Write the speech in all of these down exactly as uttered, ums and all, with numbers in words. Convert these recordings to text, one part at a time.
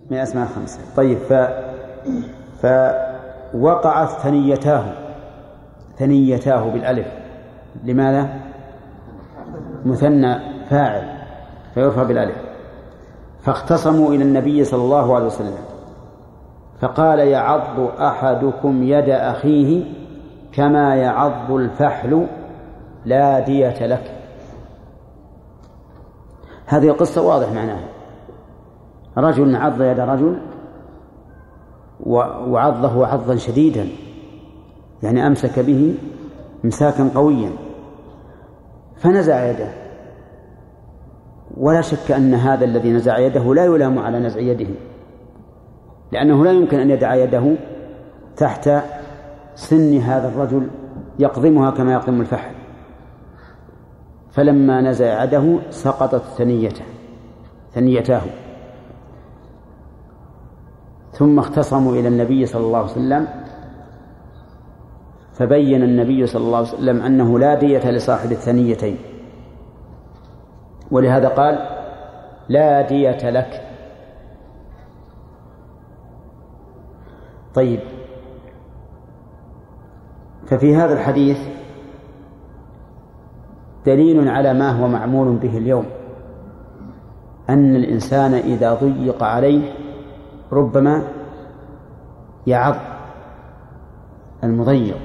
من أسماء الخمسة. طيب ف... فوقعت ثنيتاه ثنيتاه بالألف. لماذا؟ مثنى فاعل فيرفع بالألف. فاختصموا إلى النبي صلى الله عليه وسلم فقال يعض أحدكم يد أخيه كما يعض الفحل لا دية لك. هذه القصة واضح معناها، رجل عض يد رجل وعضه عضا شديدا، يعني أمسك به امساكا قويا فنزع يده، ولا شك أن هذا الذي نزع يده لا يلام على نزع يده، لأنه لا يمكن أن يدع يده تحت سن هذا الرجل يقضمها كما يقضم الفحل. فلما نزع يده سقطت ثنيته ثنيتاه. ثم اختصموا إلى النبي صلى الله عليه وسلم فبين النبي صلى الله عليه وسلم أنه لا دية لصاحب الثنيتين، ولهذا قال لا دية لك. طيب، ففي هذا الحديث دليل على ما هو معمول به اليوم، أن الإنسان إذا ضيق عليه ربما يعض المضيق.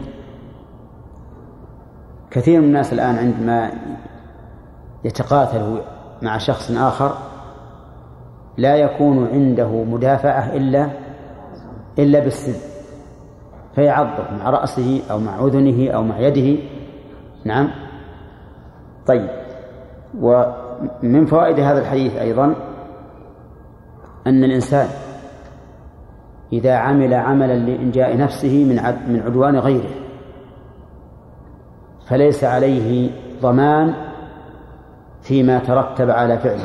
كثير من الناس الآن عندما يتقاتل مع شخص آخر لا يكون عنده مدافعة إلا إلا بالسب، فيعضه مع رأسه أو مع أذنه أو مع يده. نعم. طيب، ومن فوائد هذا الحديث أيضا أن الإنسان إذا عمل عملا لإنجاء نفسه من من عدوان غيره فليس عليه ضمان فيما ترتب على فعله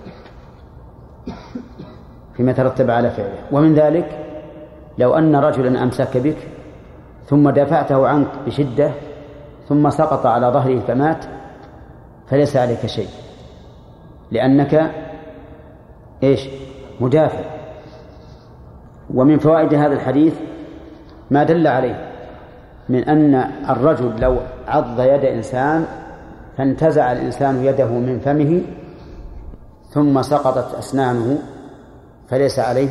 فيما ترتب على فعله ومن ذلك لو أن رجلا أمسك بك ثم دافعته عنك بشدة ثم سقط على ظهره فمات، فليس عليك شيء، لأنك إيش؟ مدافع. ومن فوائد هذا الحديث ما دل عليه من أن الرجل لو عض يد إنسان فانتزع الإنسان يده من فمه ثم سقطت أسنانه فليس عليه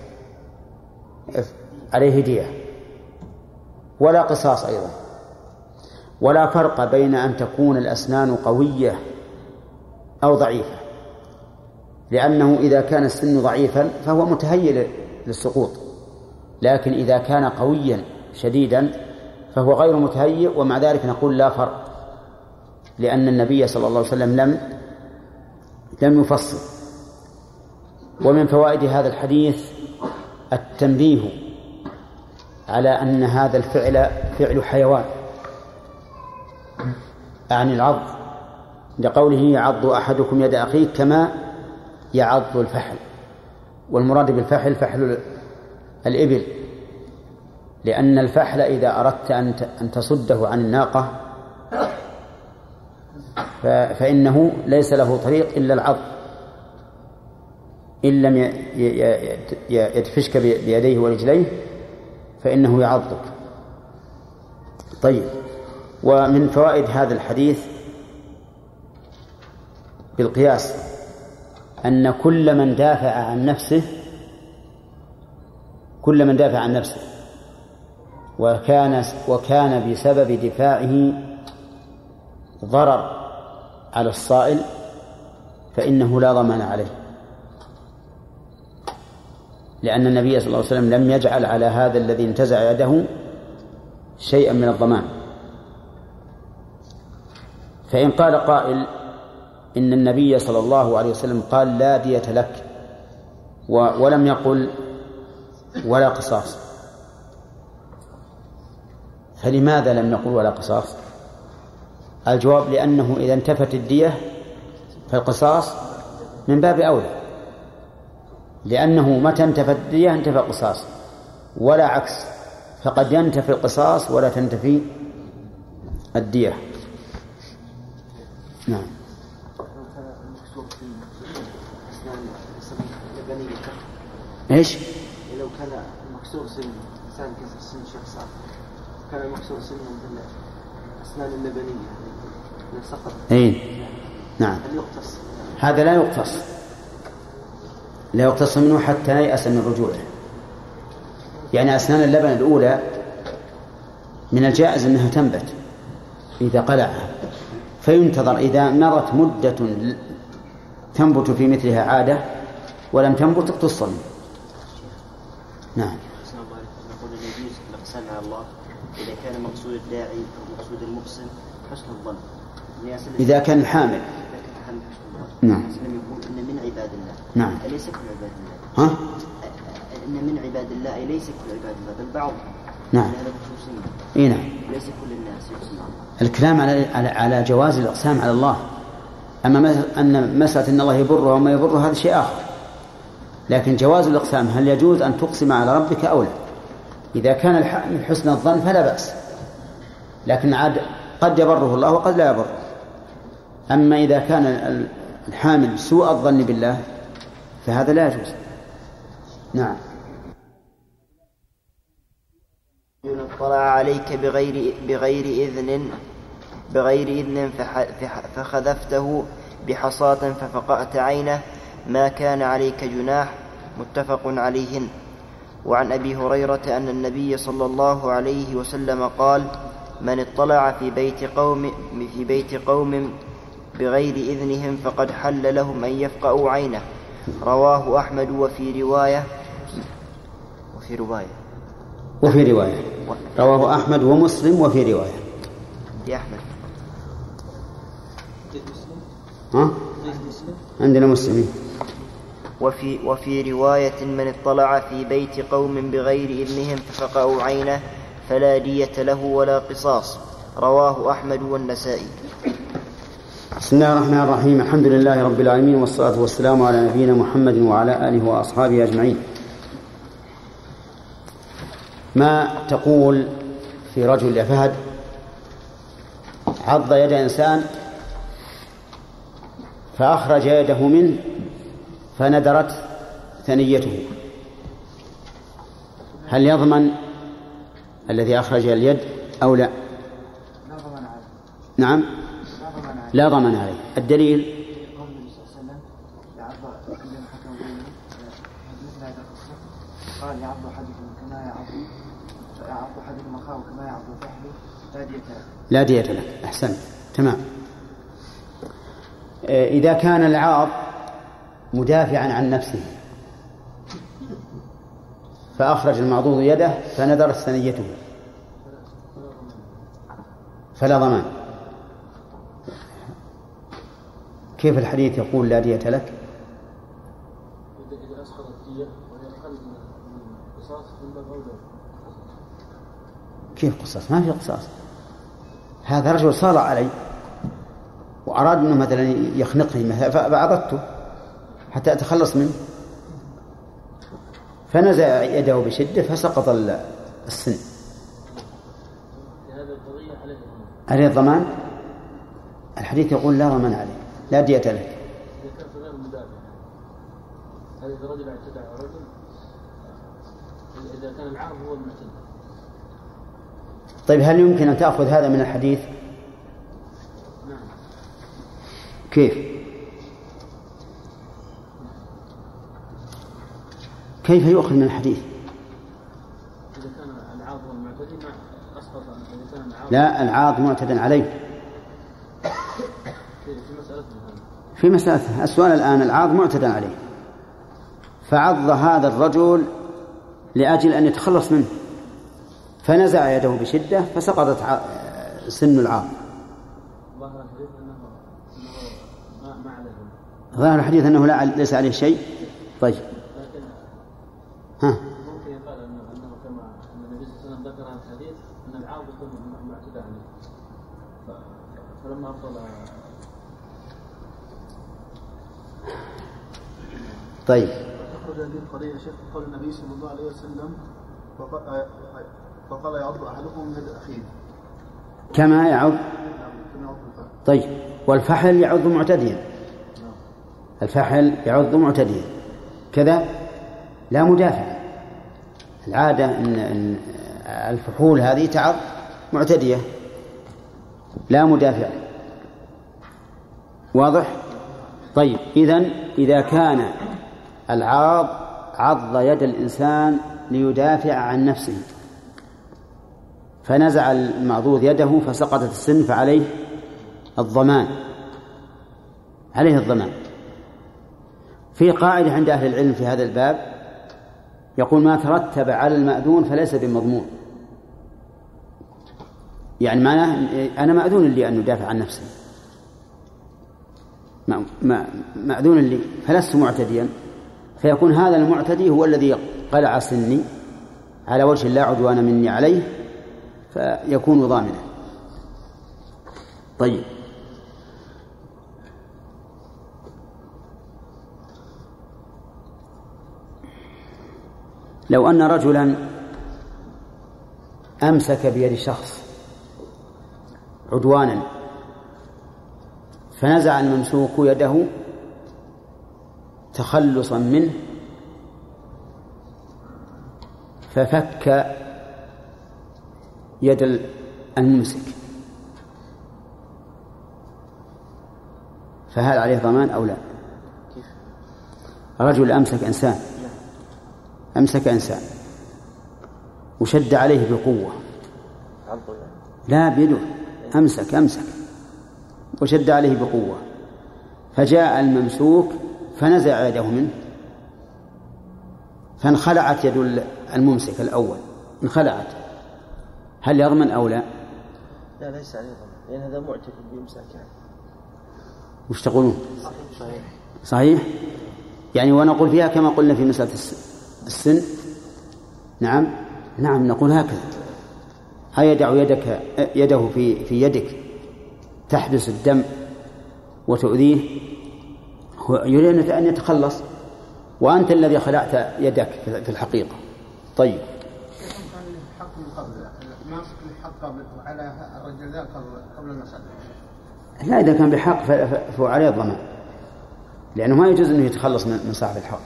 عليه دية ولا قصاص أيضا. ولا فرق بين أن تكون الأسنان قوية أو ضعيفة، لأنه إذا كان السن ضعيفا فهو متهيئ للسقوط، لكن إذا كان قويا شديدا فهو غير متهيئ، ومع ذلك نقول لا فرق، لأن النبي صلى الله عليه وسلم لم لم يفصل. ومن فوائد هذا الحديث التنبيه على أن هذا الفعل فعل حيوان، عن العض، لقوله يعض أحدكم يد أخيه كما يعض الفحل، والمراد بالفحل فحل الإبل، لأن الفحل إذا أردت أن تصده عن الناقة فإنه ليس له طريق إلا العض، إن لم يدفشك بيديه ورجليه فإنه يعضك. طيب، ومن فوائد هذا الحديث بالقياس أن كل من دافع عن نفسه كل من دافع عن نفسه وكان وكان بسبب دفاعه ضرر على الصائل فإنه لا ضمان عليه، لأن النبي صلى الله عليه وسلم لم يجعل على هذا الذي انتزع يده شيئا من الضمان. فإن قال قائل إن النبي صلى الله عليه وسلم قال لا دية لك ولم يقل ولا قصاص، فلماذا لم يقل ولا قصاص؟ الجواب لأنه إذا انتفت الدية فالقصاص من باب أولى، لأنه متى انتفت الدية انتفى القصاص، ولا عكس، فقد ينتفي القصاص ولا تنتفي الدية. نعم. إيش؟ لو كان مكسور سن إنسان كسر سن شخص آخر كان مكسور سن من الأسنان اللبنية سقط. إيه نعم. يقتص. هذا لا يقتص لا يقتص منه حتى يأس من رجوعه. يعني أسنان اللبن الأولى من الجائز أنها تنبت إذا قلعها، فينتظر إذا مرت مدة تنبت في مثلها عادة ولم تنبت اقتص منه. نعم. نقول يجوز الإقسام على الله إذا كان مقصود الداعي أو مقصود المقسم حسن الظن. إذا كان الحامل. نعم. يقول إن من عباد الله. نعم. أليس كل عباد الله. ها؟ إن من عباد الله أي ليس كل عباد الله بل بعض. نعم. إيه نعم. ليس كل الناس يقسم على الله. الكلام على على على جواز الإقسام على الله. أما أن مسألة أن الله يبره وما يبره هذا شيء آخر. لكن جواز الإقسام هل يجوز أن تقسم على ربك أو لا؟ إذا كان من حسن الظن فلا بأس، لكن عاد قد يبره الله وقد لا يبره. أما إذا كان الحامل سوء الظن بالله فهذا لا يجوز. نعم. اطلع عليك بغير بغير إذن بغير إذن فخذفته بحصاة ففقأت عينه ما كان عليك جناح. متفق عليهن. وعن أبي هريرة أن النبي صلى الله عليه وسلم قال: من اطلع في بيت قوم في بيت قوم بغير إذنهم فقد حل لهم أن يفقأوا عينه. رواه أحمد وفي رواية وفي رواية وفي رواية رواه أحمد ومسلم وفي رواية. يا أحمد ها؟ عندنا مسلمين. وفي وفي رواية: من اطلع في بيت قوم بغير إذنهم ففقأوا عينه فلا دية له ولا قصاص. رواه أحمد والنسائي. بسم الله الرحمن الرحيم. الحمد لله رب العالمين، والصلاة والسلام على نبينا محمد وعلى آله وأصحابه أجمعين. ما تقول في رجل يا فهد عض يد إنسان فأخرج يده منه فندرت ثنيته، هل يضمن الذي أخرج اليد أو لا؟ نعم لا ضمن عليه. الدليل قال يعض أحدكم كما يعض يعض أحدكم أخاه كما يعض فحله لا دية له. لا دية لك. أحسنت تمام. إذا كان العاض مدافعا عن نفسه فأخرج المعضوض يده فندرت ثنيته فلا ضمان. كيف الحديث يقول لا دية لك؟ إذا أسقطت دية وهي أقل من القصاص من باب أولى. كيف قصاص؟ ما في قصاص. هذا رجل صار علي وأراد أنه مثلا يخنقني فأعضدته حتى أتخلص منه فنزع يده بشدة فسقط السن. عليه الضمان؟ الحديث يقول لا ضمان عليه لا دية لك. إذا كان غير مدافع هذا إذا رجل اعتدى على رجل إذا كان العام هو المعتدى. طيب هل يمكن أن تأخذ هذا من الحديث؟ نعم. كيف؟ كيف يؤخذ من الحديث؟ إذا كان العاض هو المعتدي ما أسقط. إذا كان العاض لا العاض معتدى عليه. في مسألة في مسألة السؤال الآن العاض معتدى عليه فعض هذا الرجل لأجل أن يتخلص منه فنزع يده بشدة فسقطت سن العاض. ظاهر الحديث أنه ما ما عليه. ظاهر الحديث أنه لا ليس عليه شيء. طيب. لكن ها. ممكن يقال أنه أنه كما أن النبي صلى الله عليه وسلم ذكر هذا الحديث أن العاض يكون معتدى عليه فلما أفضل. طيب. تخرج هذه القضية شيخ قول النبي صلى الله عليه وسلم فقال يعض أحدكم من يد أخيه كما يعض. طيب والفحل يعض معتديا. الفحل يعض معتديا كذا. لا مدافع. العادة أن الفحول هذه تعض معتدية لا مدافع. واضح؟ طيب، إذن إذا كان العاض عض يد الإنسان ليدافع عن نفسه فنزع المعضوض يده فسقطت السن فعليه الضمان، عليه الضمان. في قاعدة عند أهل العلم في هذا الباب يقول ما ترتب على المأذون فليس بمضمون، يعني معناه أنا مأذون لي أن ندافع عن نفسي، مأذون لي فلست معتديا، فيكون هذا المعتدي هو الذي قلع سني على وجه لا عدوان مني عليه فيكون ضامنا. طيب، لو أن رجلا أمسك بيد شخص عدوانا فنزع الممسوك يده تخلصا منه ففك يد الممسك، فهل عليه ضمان أو لا؟ رجل أمسك إنسان أمسك إنسان وشد عليه بقوة، لا بيده، أمسك أمسك وشد عليه بقوة، فجاء الممسوك فنزع يده منه فانخلعت يد الممسك الأول، انخلعت، هل يضمن أو لا؟ لا ليس عليه ضمان، لأن هذا معتد بإمساك. وش تقولون؟ صحيح. صحيح؟ يعني ونقول فيها كما قلنا في مسألة السن. نعم نعم نقول هكذا، هيدع يدك يده في في يدك تحبس الدم وتؤذيه، يريد أن يتخلص وأنت الذي خلعت يدك في الحقيقة. طيب، على الرجل ذا قبل المسألة. لا، إذا كان بحق فهو عليه الضمان، لأنه ما يجوز أنه يتخلص من صاحب الحق.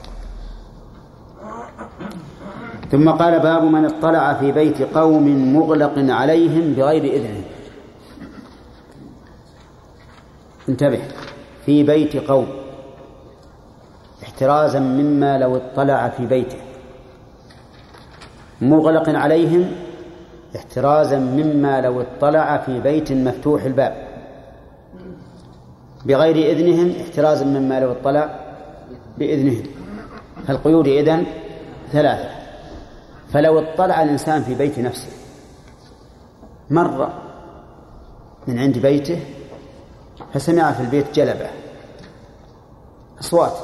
ثم قال باب من اطلع في بيت قوم مغلق عليهم بغير إذنهم. انتبه، في بيت قوم، احترازا مما لو اطلع في بيته، مغلق عليهم احترازا مما لو اطلع في بيت مفتوح الباب، بغير إذنهم احترازا مما لو اطلع بإذنهم. فالقيود إذن ثلاثة. فلو اطلع الإنسان في بيت نفسه، مر من عند بيته فسمع في البيت جلبة أصوات،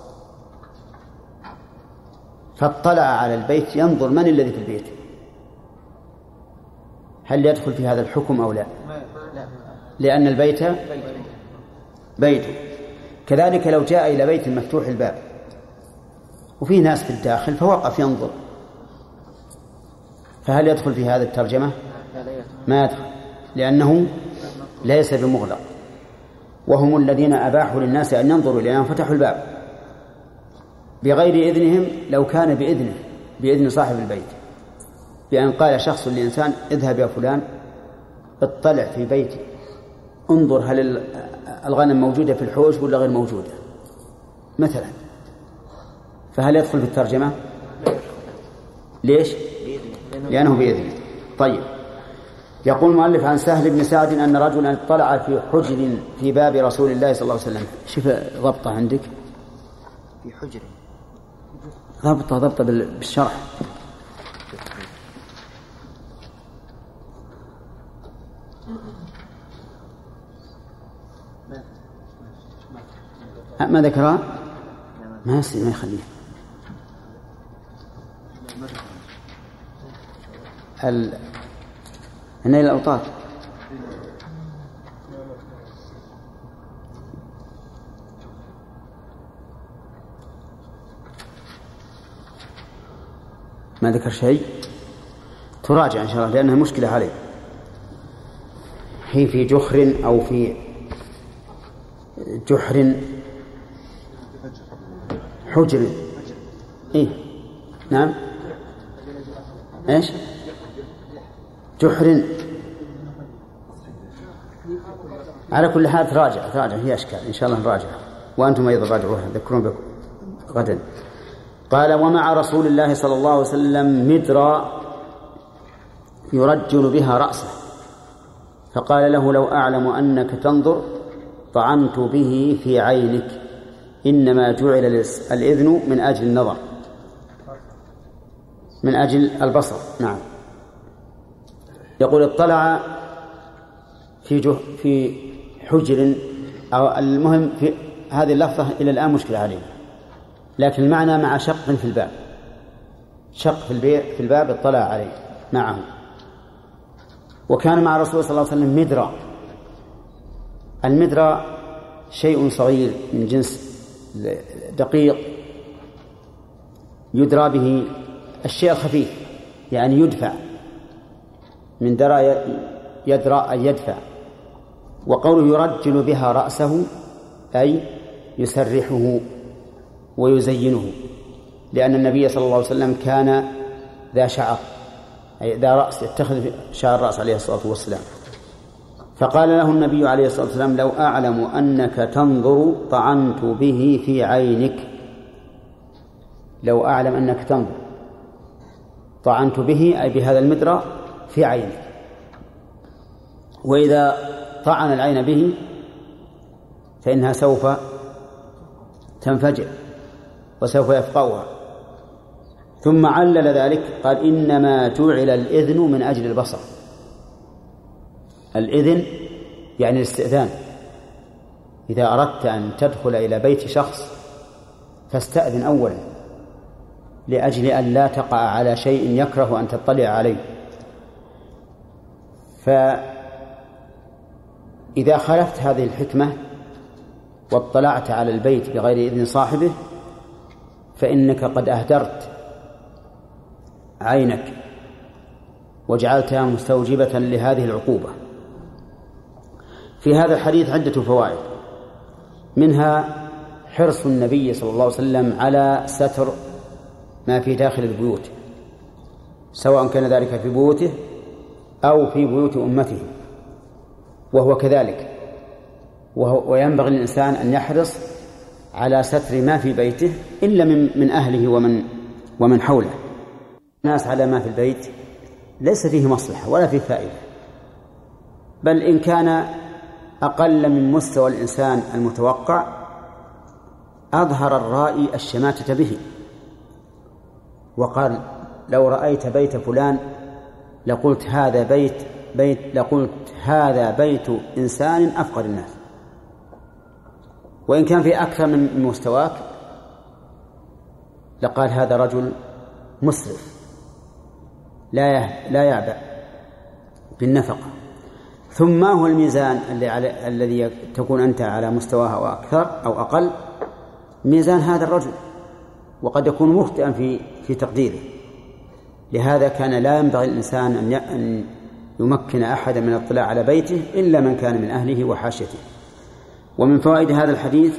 فاطلع على البيت ينظر من الذي في البيت، هل يدخل في هذا الحكم أو لا؟ لأن البيت بيته. كذلك لو جاء إلى بيت مفتوح الباب وفيه ناس في الداخل فوقف ينظر، فهل يدخل في هذا الترجمة؟ ما يدخل، لأنه ليس بمغلق، وهم الذين أباحوا للناس أن ينظروا لأنهم فتحوا الباب بغير إذنهم. لو كان بإذنه، بإذن صاحب البيت، بأن قال شخص لإنسان اذهب يا فلان اطلع في بيتي انظر هل الغنم موجودة في الحوش ولا غير موجودة مثلا، فهل يدخل في الترجمة؟ ليش؟ لأنه بإذنه. طيب، يقول المؤلف عن سهل بن سعد أن رجلا اطلع في حجر في باب رسول الله صلى الله عليه وسلم. شوف ضبطة عندك في حجر، ضبطة ضبطة بالشرح. ما ذكرها؟ ما يصير، ما يخليه. ال... النيل الأوطار ما ذكر شيء، تراجع إن شاء الله لأنها مشكلة عليه. هي في جحر أو في جحر حجر، إيه نعم. إيش؟ جحر. على كل حال تراجع تراجع هي أشكال إن شاء الله نراجع، وأنتم أيضا راجعوها ذكرون بكم غدا. قال: ومع رسول الله صلى الله عليه وسلم مدرا يرجل بها رأسه، فقال له: لو أعلم أنك تنظر طعنت به في عينك، إنما جعل الإذن من أجل النظر، من أجل البصر. نعم. يقول: اطلع في جه في حجر، أو المهم في هذه اللفظة إلى الآن مشكلة عليه، لكن المعنى مع شق في الباب، شق في الباب اطلع عليه معه. وكان مع رسول صلى الله عليه وسلم مدرا. المدرا شيء صغير من جنس دقيق يدرى به الشيء الخفيف، يعني يدفع من درى يدرى أي يدفع. وقوله يرجل بها رأسه أي يسرحه ويزينه، لأن النبي صلى الله عليه وسلم كان ذا شعر، أي ذا رأس، يتخذ شعر الرأس عليه الصلاة والسلام. فقال له النبي عليه الصلاة والسلام: لو أعلم أنك تنظر طعنت به في عينك. لو أعلم أنك تنظر طعنت به أي بهذا المدرى في عينك. وإذا طعن العين به فإنها سوف تنفجر وسوف يفقأها. ثم علل ذلك قال: إنما جعل الإذن من أجل البصر. الإذن يعني الاستئذان. إذا أردت أن تدخل إلى بيت شخص فاستأذن أولا، لأجل أن لا تقع على شيء يكره أن تطلع عليه. فإذا خالفت هذه الحكمة واطلعت على البيت بغير إذن صاحبه فإنك قد أهدرت عينك وجعلتها مستوجبة لهذه العقوبة. في هذا الحديث عدة فوائد، منها حرص النبي صلى الله عليه وسلم على ستر ما في داخل البيوت، سواء كان ذلك في بيوته أو في بيوت أمته، وهو كذلك. وينبغي للإنسان أن يحرص على ستر ما في بيته إلا من, من أهله ومن, ومن حوله. الناس على ما في البيت ليس فيه مصلحة ولا فيه فائدة، بل إن كان أقل من مستوى الإنسان المتوقع أظهر الرائي الشماتة به، وقال: لو رأيت بيت فلان لقلت هذا بيت بيت لقلت هذا بيت إنسان أفقر الناس. وإن كان في أكثر من مستواك لقال هذا رجل مسرف لا لا يعبأ بالنفقة. ثم ما هو الميزان الذي تكون أنت على مستواه أو أكثر أو أقل؟ ميزان هذا الرجل، وقد يكون مخطئا في في تقديره. لهذا كان لا ينبغي الإنسان أن يمكن أحدا من الاطلاع على بيته إلا من كان من أهله وحاشيته. ومن فوائد هذا الحديث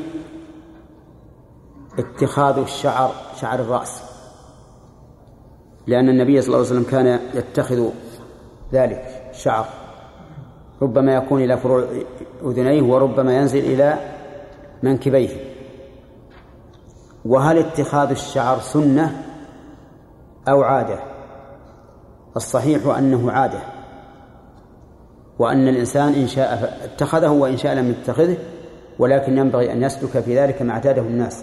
اتخاذ الشعر شعر الرأس، لأن النبي صلى الله عليه وسلم كان يتخذ ذلك الشعر، ربما يكون إلى فروع أذنيه وربما ينزل إلى منكبيه. وهل اتخاذ الشعر سنة أو عادة؟ الصحيح أنه عادة، وأن الإنسان إن شاء اتخذه وإن شاء لم يتخذه، ولكن ينبغي أن يسلك في ذلك ما اعتاده الناس.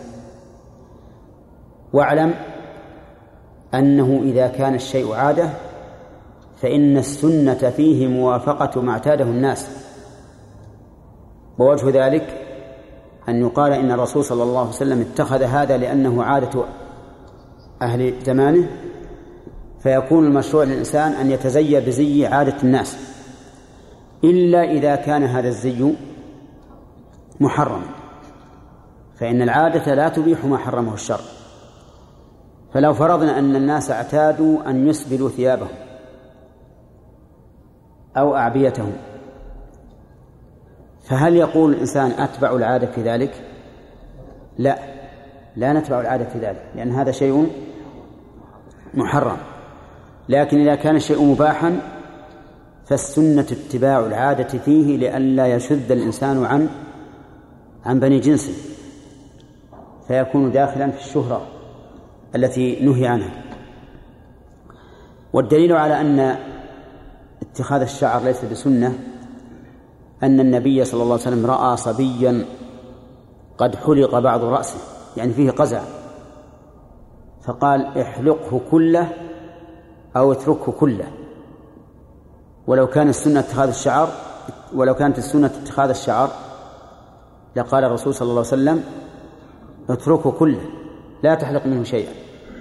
واعلم أنه إذا كان الشيء عادة فإن السنة فيه موافقة ما اعتاده الناس. ووجه ذلك أن يقال إن الرسول صلى الله عليه وسلم اتخذ هذا لأنه عادة أهل زمانه، فيكون المشروع للإنسان أن يتزي بزي عادة الناس، إلا إذا كان هذا الزي محرم، فإن العادة لا تبيح ما حرمه الشرع. فلو فرضنا أن الناس اعتادوا أن يسبلوا ثيابهم أو أعبيتهم، فهل يقول الإنسان أتبع العادة في ذلك؟ لا، لا نتبع العادة في ذلك، لأن هذا شيء محرم. لكن إذا كان الشيء مباحا فالسنة اتباع العادة فيه لئلا يشذ الإنسان عن عن بني جنسه فيكون داخلا في الشهرة التي نهي عنها. والدليل على أن اتخاذ الشعر ليس بسنة أن النبي صلى الله عليه وسلم رأى صبيا قد حلق بعض رأسه يعني فيه قزع فقال احلقه كله أو اتركه كله. ولو كان السنة اتخاذ الشعر ولو كانت السنة اتخاذ الشعر لقال الرسول صلى الله عليه وسلم اتركه كله لا تحلق منه شيئا.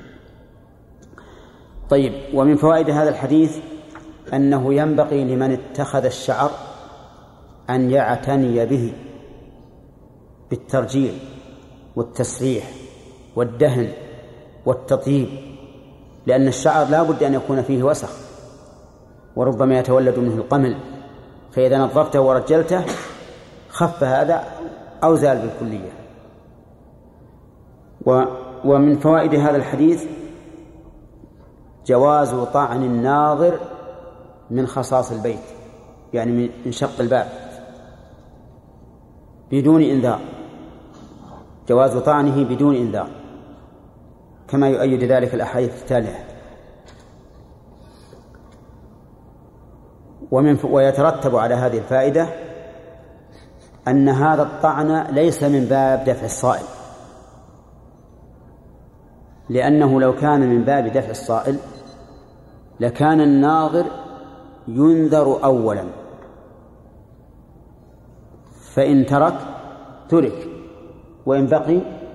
طيب، ومن فوائد هذا الحديث أنه ينبغي لمن اتخذ الشعر أن يعتني به بالترجيل والتسريح والدهن والتطيب، لأن الشعر لا بد أن يكون فيه وسخ وربما يتولد منه القمل، فإذا نظفته ورجلته خف هذا أو زال بالكلية. ومن فوائد هذا الحديث جواز طعن الناظر من خصاص البيت يعني من شق الباب بدون إنذار، جواز طعنه بدون إنذار كما يؤيد ذلك الأحاديث التالية. ومن ويترتب على هذه الفائدة أن هذا الطعن ليس من باب دفع الصائل، لأنه لو كان من باب دفع الصائل لكان الناظر ينذر أولا، فإن ترك ترك وإن بقي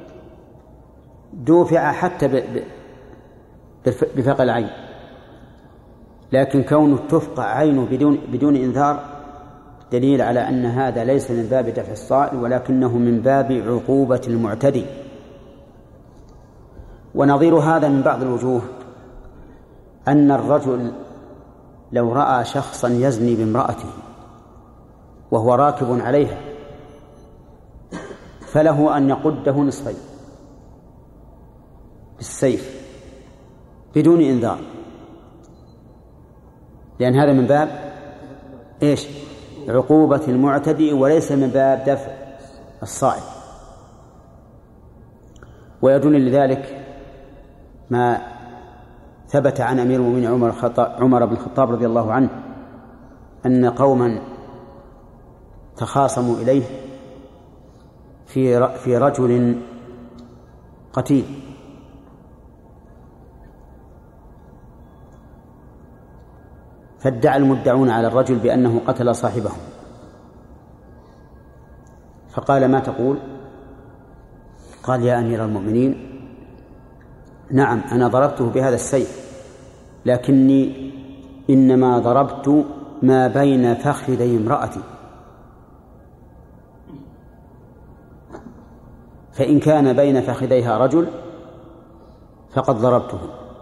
دوفع حتى بفقع العين. لكن كونه تفقع عينه بدون بدون إنذار دليل على أن هذا ليس من باب دفع الصائل ولكنه من باب عقوبة المعتدي. ونظير هذا من بعض الوجوه أن الرجل لو رأى شخصا يزني بامرأته وهو راكب عليها فله أن يقده نصفين بالسيف بدون إنذار، لأن هذا من باب إيش؟ عقوبة المعتدي وليس من باب دفع الصائل. ويدل لذلك ما ثبت عن أمير المؤمنين عمر, عمر بن الخطاب رضي الله عنه أن قوما تخاصموا إليه في في رجل قتيل، فادعى المدعون على الرجل بأنه قتل صاحبه، فقال ما تقول؟ قال يا أمير المؤمنين نعم أنا ضربته بهذا السيف لكني إنما ضربت ما بين فخذي امرأتي، فإن كان بين فخذيها رجل فقد ضربته.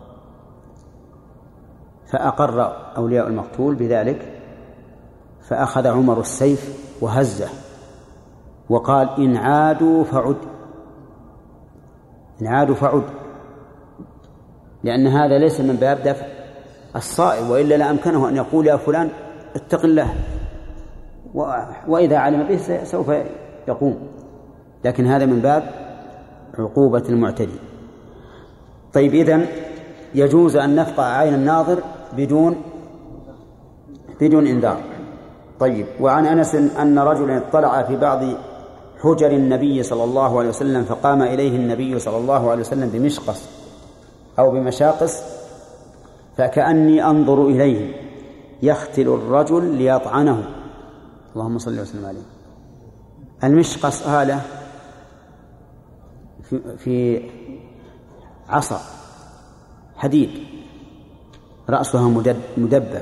فأقر أولياء المقتول بذلك، فأخذ عمر السيف وهزه وقال إن عادوا فعد، إن عادوا فعد، لأن هذا ليس من باب دفع الصائل، وإلا لأمكنه أن يقول يا فلان اتق الله، وإذا علم به سوف يقوم، لكن هذا من باب عقوبة المعتدي. طيب، إذن يجوز أن نفقع عين الناظر بدون بدون إنذار. طيب، وعن أنس أن رجلا اطلع في بعض حجر النبي صلى الله عليه وسلم فقام إليه النبي صلى الله عليه وسلم بمشقص أو بمشاقص فكأني أنظر إليه يختل الرجل ليطعنه، اللهم صل وسلم عليه. المشقص آلة في, في عصا حديد رأسها مدبب،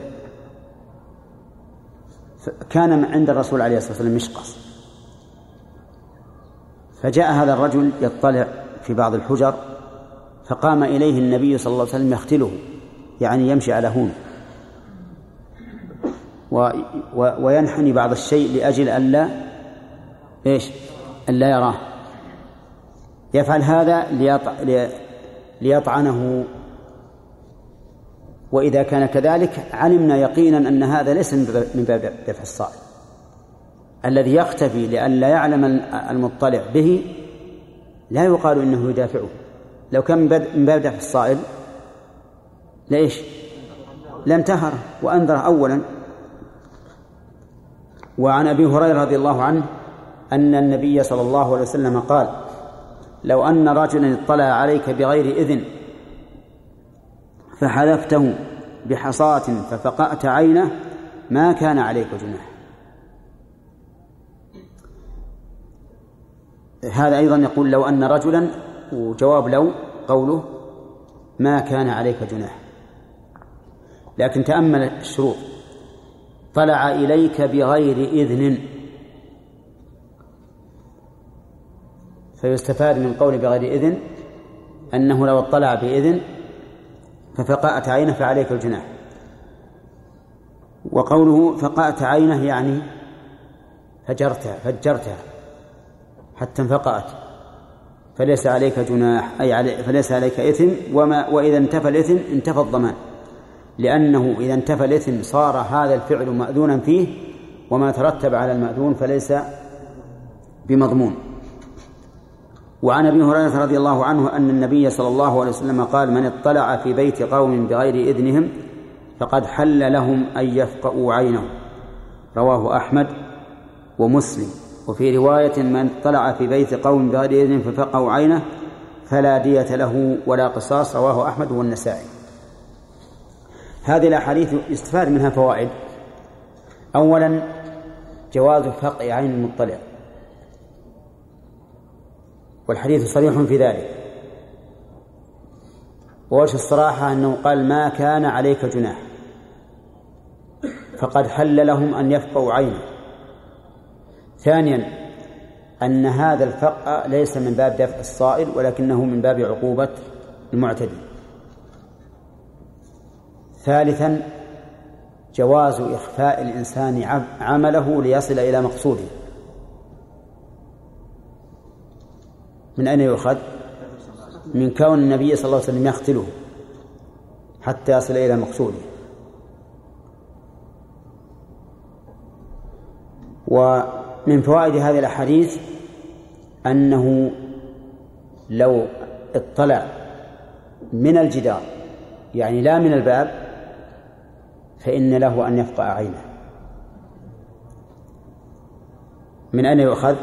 كان عند الرسول عليه الصلاة والسلام مشقص، فجاء هذا الرجل يطلع في بعض الحجر فقام إليه النبي صلى الله عليه وسلم يختله، يعني يمشي على هون و و وينحني بعض الشيء لأجل ألا إيش ألا يراه، يفعل هذا ليطع... ليطعنه وإذا كان كذلك علمنا يقينا أن هذا ليس من باب دفع الصائل. الذي يختفي لئلا يعلم المطلع به لا يقال إنه يدافعه. لو كان من باب دفع الصائل ليش لانتهر وأنذر أولا. وعن أبي هريرة رضي الله عنه أن النبي صلى الله عليه وسلم قال: لو أن رجلا اطلع عليك بغير إذن فحذفته بحصاة ففقأت عينه ما كان عليك جناح. هذا أيضا يقول لو أن رجلا، وجواب لو قوله ما كان عليك جناح. لكن تأمل الشروط: طلع إليك بغير إذن، فيستفاد من قول بغير إذن أنه لو اطلع بإذن ففقأت عينه فعليك الجناح. وقوله فقأت عينه يعني فجرتها فجرتها حتى انفقأت، فليس عليك جناح، أي علي فليس عليك إثم. وما وإذا انتفى الإثم انتفى الضمان، لأنه إذا انتفى الإثم صار هذا الفعل مأذونا فيه، وما ترتب على المأذون فليس بمضمون. وعن أبي هريرة رضي الله عنه أن النبي صلى الله عليه وسلم قال: من اطلع في بيت قوم بغير إذنهم فقد حل لهم أن يفقئوا عينه. رواه أحمد ومسلم. وفي رواية: من اطلع في بيت قوم بغير إذن ففقئوا عينه فلا دية له ولا قصاص. رواه أحمد والنسائي. هذه الأحاديث يستفاد منها فوائد. أولا جواز فقع عين المطلع، والحديث صريح في ذلك. ووجه الصراحة أنه قال ما كان عليك جناح، فقد حل لهم أن يفقعوا عينه. ثانيا أن هذا الفقع ليس من باب دفع الصائل، ولكنه من باب عقوبة المعتدي. ثالثا جواز إخفاء الإنسان عمله ليصل إلى مقصوده. من أين يؤخذ؟ من كون النبي صلى الله عليه وسلم يختله حتى يصل إلى مقصوده. ومن فوائد هذه الأحاديث أنه لو اطلع من الجدار، يعني لا من الباب، فإن له أن يفقع عينه. من أين يؤخذ؟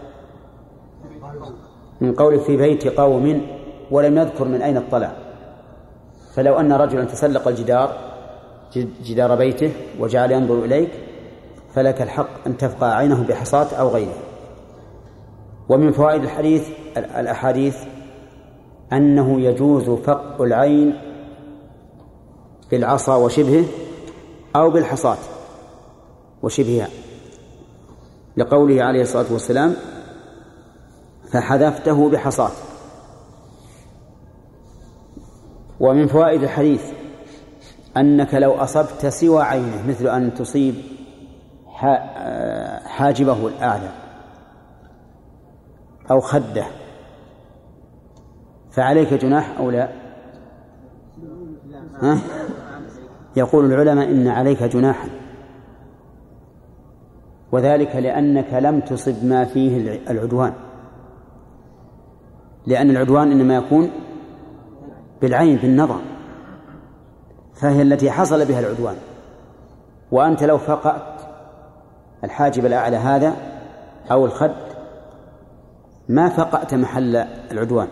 من قول في بيت قوم، ولم يذكر من أين اطلع. فلو أن رجلا تسلق الجدار جدار بيته وجعل ينظر إليك فلك الحق أن تفقع عينه بحصاة أو غيره. ومن فوائد الحديث الأحاديث أنه يجوز فقع العين بالعصا وشبهه أو بالحصاة وشبهها، لقوله عليه الصلاة والسلام: فحذفته بحصاة. ومن فوائد الحديث أنك لو أصبت سوى عينه، مثل أن تصيب حاجبه الأعلى أو خده، فعليك جناح أو لا؟ ها؟ يقول العلماء إن عليك جناحا، وذلك لأنك لم تصب ما فيه العدوان، لأن العدوان إنما يكون بالعين بالنظر، فهي التي حصل بها العدوان. وأنت لو فقأت الحاجب الأعلى هذا أو الخد ما فقأت محل العدوان،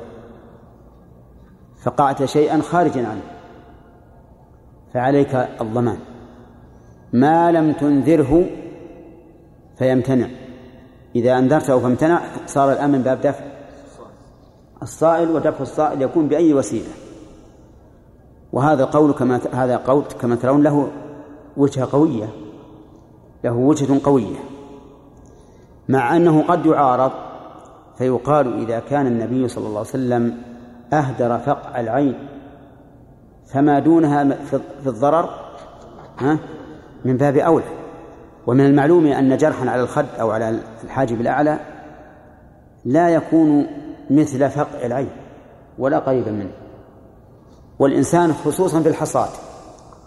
فقعت شيئا خارجا عنه، فعليك الضمان ما لم تنذره فيمتنع. إذا أنذرته فامتنع صار الآن من باب دفع الصائل، ودفع الصائل يكون بأي وسيلة. وهذا قول كما هذا قول كما ترون له وجهة قوية، له وجهة قوية، مع أنه قد يعارض فيقال إذا كان النبي صلى الله عليه وسلم أهدر فقع العين فما دونها في الضرر ها من باب أولى. ومن المعلوم أن جرحا على الخد أو على الحاجب الأعلى لا يكون مثل فقع العين ولا قريبا منه. والإنسان خصوصا في الحصاد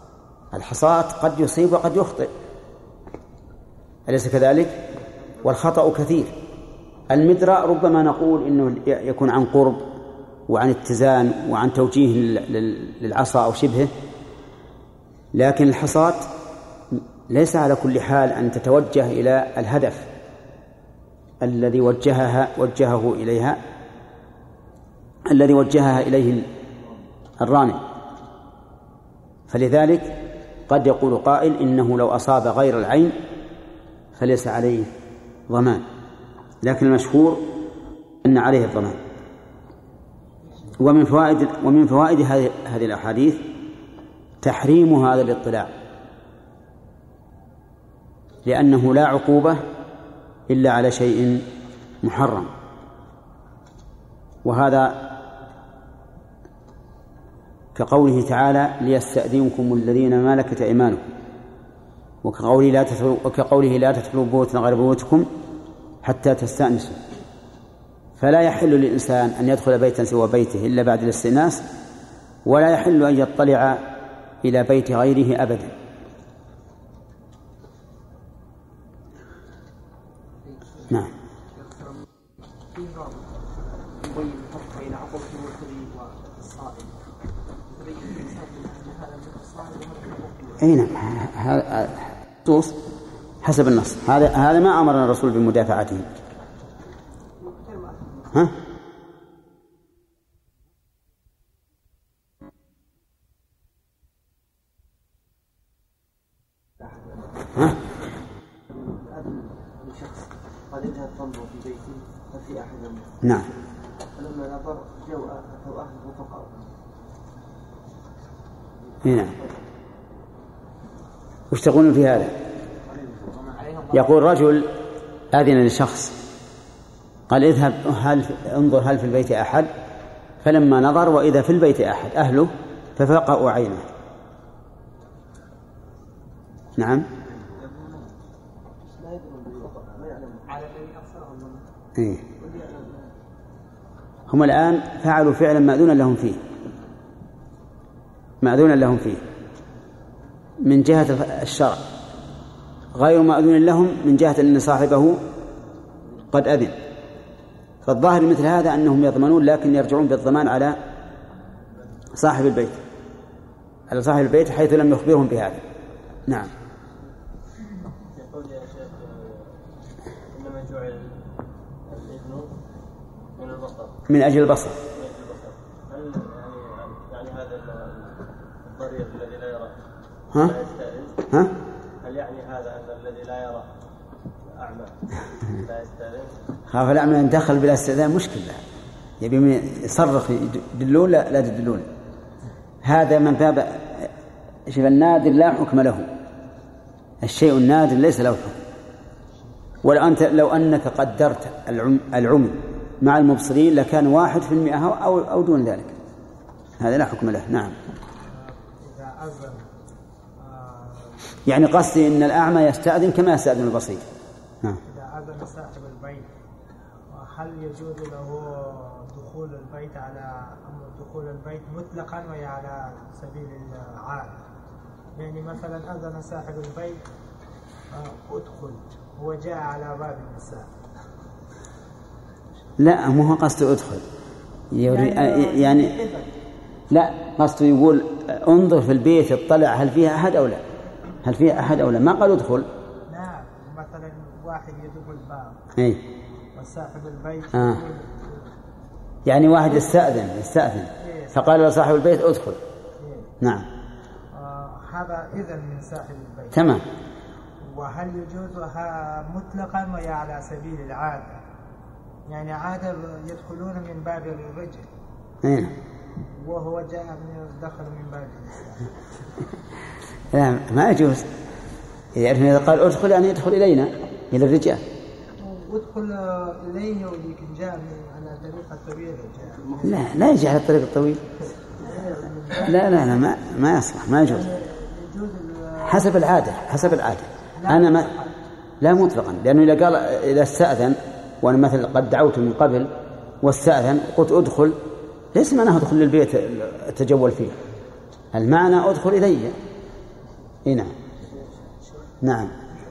الحصاة قد يصيب وقد يخطئ، أليس كذلك؟ والخطأ كثير. المدراء ربما نقول إنه يكون عن قرب وعن اتزان وعن توجيه للعصا أو شبهه، لكن الحصاة ليس على كل حال أن تتوجه إلى الهدف الذي وجهها وجهه إليها الذي وجهها إليه الرامي. فلذلك قد يقول قائل إنه لو أصاب غير العين فليس عليه ضمان، لكن المشهور أن عليه الضمان. ومن فوائد ومن فوائد هذه الأحاديث تحريم هذا الاطلاع، لأنه لا عقوبة إلا على شيء محرم، وهذا كقوله تعالى ليستأذنكم الذين ملكت أيمانكم، وكقوله لا تدخلوا وكقوله لا تدخلوا بيوتا غير بيوتكم حتى تستأنسوا. فلا يحل للإنسان أن يدخل بيتا سوى بيته إلا بعد الاستئناس، ولا يحل أن يطلع إلى بيت غيره أبدا. نعم. يبين الفرق بين عقوبة المرتدي والصائم. أي نعم، هذا نصوص حسب النص. هذا هذا ما أمرنا الرسول بمدافعته. ها؟ ها؟ شخص قد انتهت ظنه في بيته ففي أحد الناس. نعم. فلما نظر جو أتوا أهله فقالوا. نعم. وش تقولون في هذا؟ يقول رجل آذن لشخص قال اذهب هل انظر هل في البيت أحد، فلما نظر وإذا في البيت أحد أهله ففقأوا عينه. نعم. إيه. هم الآن فعلوا فعلا مأذونا لهم فيه مأذونا لهم فيه من جهة الشرع، غير مأذون لهم من جهة أن صاحبه قد أذن. فالظاهر مثل هذا أنهم يضمنون، لكن يرجعون بالضمان على صاحب البيت على صاحب البيت حيث لم يخبرهم بهذا. نعم. يقول يا شيخ إنما جعل الإذن من البصر من أجل البصر. هل يعني يعني هذا الضرير الذي لا يرى ها؟ ها؟ هل يعني هذا أن الذي لا يرى أعمى لا يستأذن؟ خاف الأعمى أن دخل بلا استئذان مشكلة، يبي يصرخ يدلون لا لا تدلون. هذا من باب شوف النادر لا حكم له، الشيء النادر ليس له حكم. ولو أنت لو أنك قدرت العمي مع المبصرين لكان واحد في المئة أو أو دون ذلك، هذا لا حكم له. نعم. يعني قصدي أن الأعمى يستأذن كما يستأذن البصير. نعم. إذا أذن صاحب البيت هل يجوز له دخول البيت على دخول البيت مطلقا وهي على سبيل العادة؟ يعني مثلا أذن صاحب البيت أدخل هو جاء على باب النساء. لا مو قصده أدخل يعني, يعني لا قصده يقول انظر في البيت اطلع هل فيها أحد أو لا، هل فيها أحد أو لا، ما قال ادخل. نعم. مثلا واحد يدخل الباب إيه؟ وصاحب البيت آه. يعني واحد يستأذن يستأذن إيه؟ فقال لصاحب البيت ادخل. إيه؟ نعم. آه هذا إذن من صاحب البيت. تمام. وهل يجوزها مطلقا وهي على سبيل العادة؟ يعني عادة يدخلون من باب الرجل. إيه؟ وهو جاء من دخل من باب النساء. لا ما يجوز. إذا قال ادخل يعني يدخل إلينا إلى الرجال. ادخل إليه ولكن جاء على طريقة طويلة. لا لا يجي على الطريق الطويل. لا لا لا ما ما يصلح ما يجوز. حسب العادة حسب العادة. أنا ما لا مطلقا، لأنه إذا قال إذا استأذن وأنا مثلا قد دعوت من قبل واستأذن قلت ادخل، ليس معناه ادخل للبيت أتجول فيه، المعنى ادخل إلي إيه نعم نعم.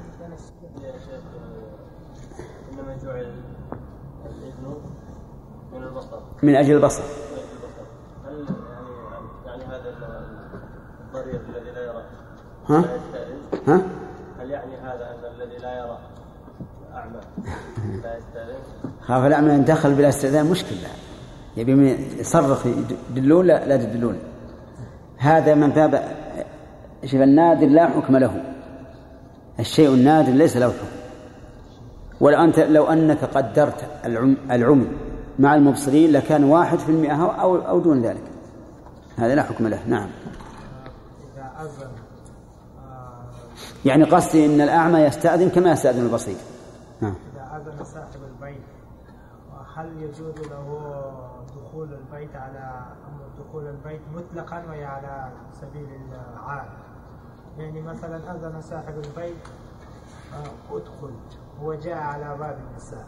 إنما جعل الإذن من البصر من أجل البصر. هل يعني, يعني هذا الضرير الذي لا يرى ها؟ لا يستأذن؟ ها؟ هل يعني هذا أن الذي لا يرى أعمى لا يستأذن؟ خاف الأعمى يندخل بلا استئذان مشكلة، يبي من يصرخ يدلون لا لا تدلون. هذا من باب شوف النادر لا حكم له، الشيء النادر ليس له حكم. ولو أنت لو أنك قدرت العمي مع المبصرين لكان واحد في المئة أو أو دون ذلك، هذا لا حكم له. نعم. يعني قصدي أن الأعمى يستأذن كما يستأذن البصير. نعم. إذا أذن صاحب البيت هل يجوز له دخول البيت على دخول البيت مطلقا وهي على سبيل العادة؟ يعني مثلا أذن صاحب البيت أدخل هو جاء على باب النساء.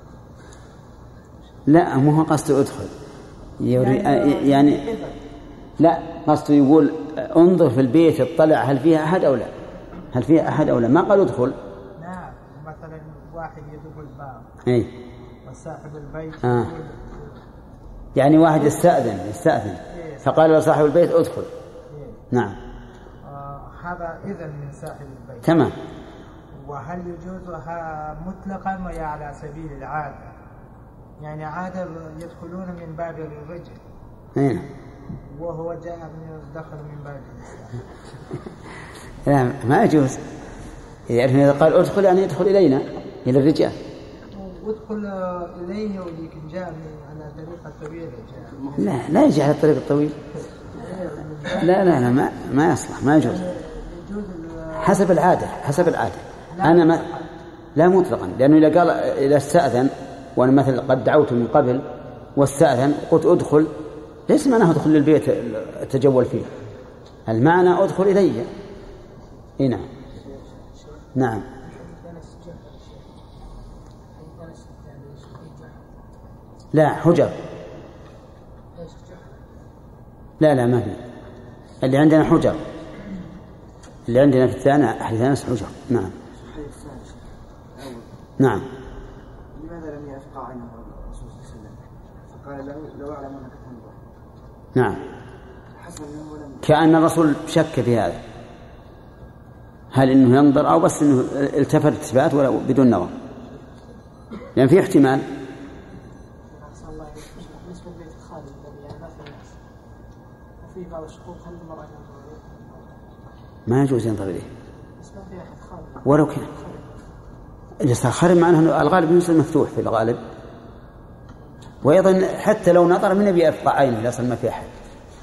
لا مو هو قصده أدخل يوري يعني, يعني لا قصده يقول انظر في البيت اطلع هل فيها أحد أو لا، هل فيها أحد أو لا، ما قال ادخل. نعم مثلا واحد يدخل الباب اي وصاحب البيت آه. يعني واحد يستأذن يستأذن إيه. فقال له صاحب البيت ادخل. إيه. نعم آه هذا إذن من صاحب البيت. تمام. وهل يجوزها مطلقا وهي على سبيل العادة؟ يعني عادة يدخلون من باب الرجل هنا. وهو جاء من دخل من باب النساء. لا ما يجوز، يعني إذا قال ادخل يعني يدخل إلينا إلى الرجال. ادخل إليه ولكن جاء على طريقة طويلة جاء. لا لا يجي على الطريق الطويل. لا لا لا ما ما يصلح ما يجوز. حسب العادة حسب العادة. أنا ما لا مطلقا، لأنه إذا قال إذا استأذن وأنا مثلا قد دعوت من قبل واستأذن قلت أدخل، ليس معناه أدخل للبيت أتجول فيه، المعنى أدخل إلي. إيه نعم نعم. لا حجر لا لا ما في، اللي عندنا حجر، اللي عندنا في الثانية أحد ناس حجر. نعم نعم. لماذا لم يفقع عنه الرسول صلى الله عليه وسلم فقال له لو أعلم أنك تنظر؟ نعم كأن الرسول شك في هذا، هل إنه ينظر أو بس إنه التفت التفات ولا بدون نظر، لأن في احتمال. بالنسبة للبيت الخالي يعني ما في ناس وفي بعض الشقوق هل المرأة ينظر إليه؟ ما يجوز ينظر إليه بس ما في أحد خالي ولو كان إذا صار خارج معناه الغالب يصير مفتوح في الغالب، وأيضا حتى لو نظر من يبي يفقع عينه لا يصير ما في أحد.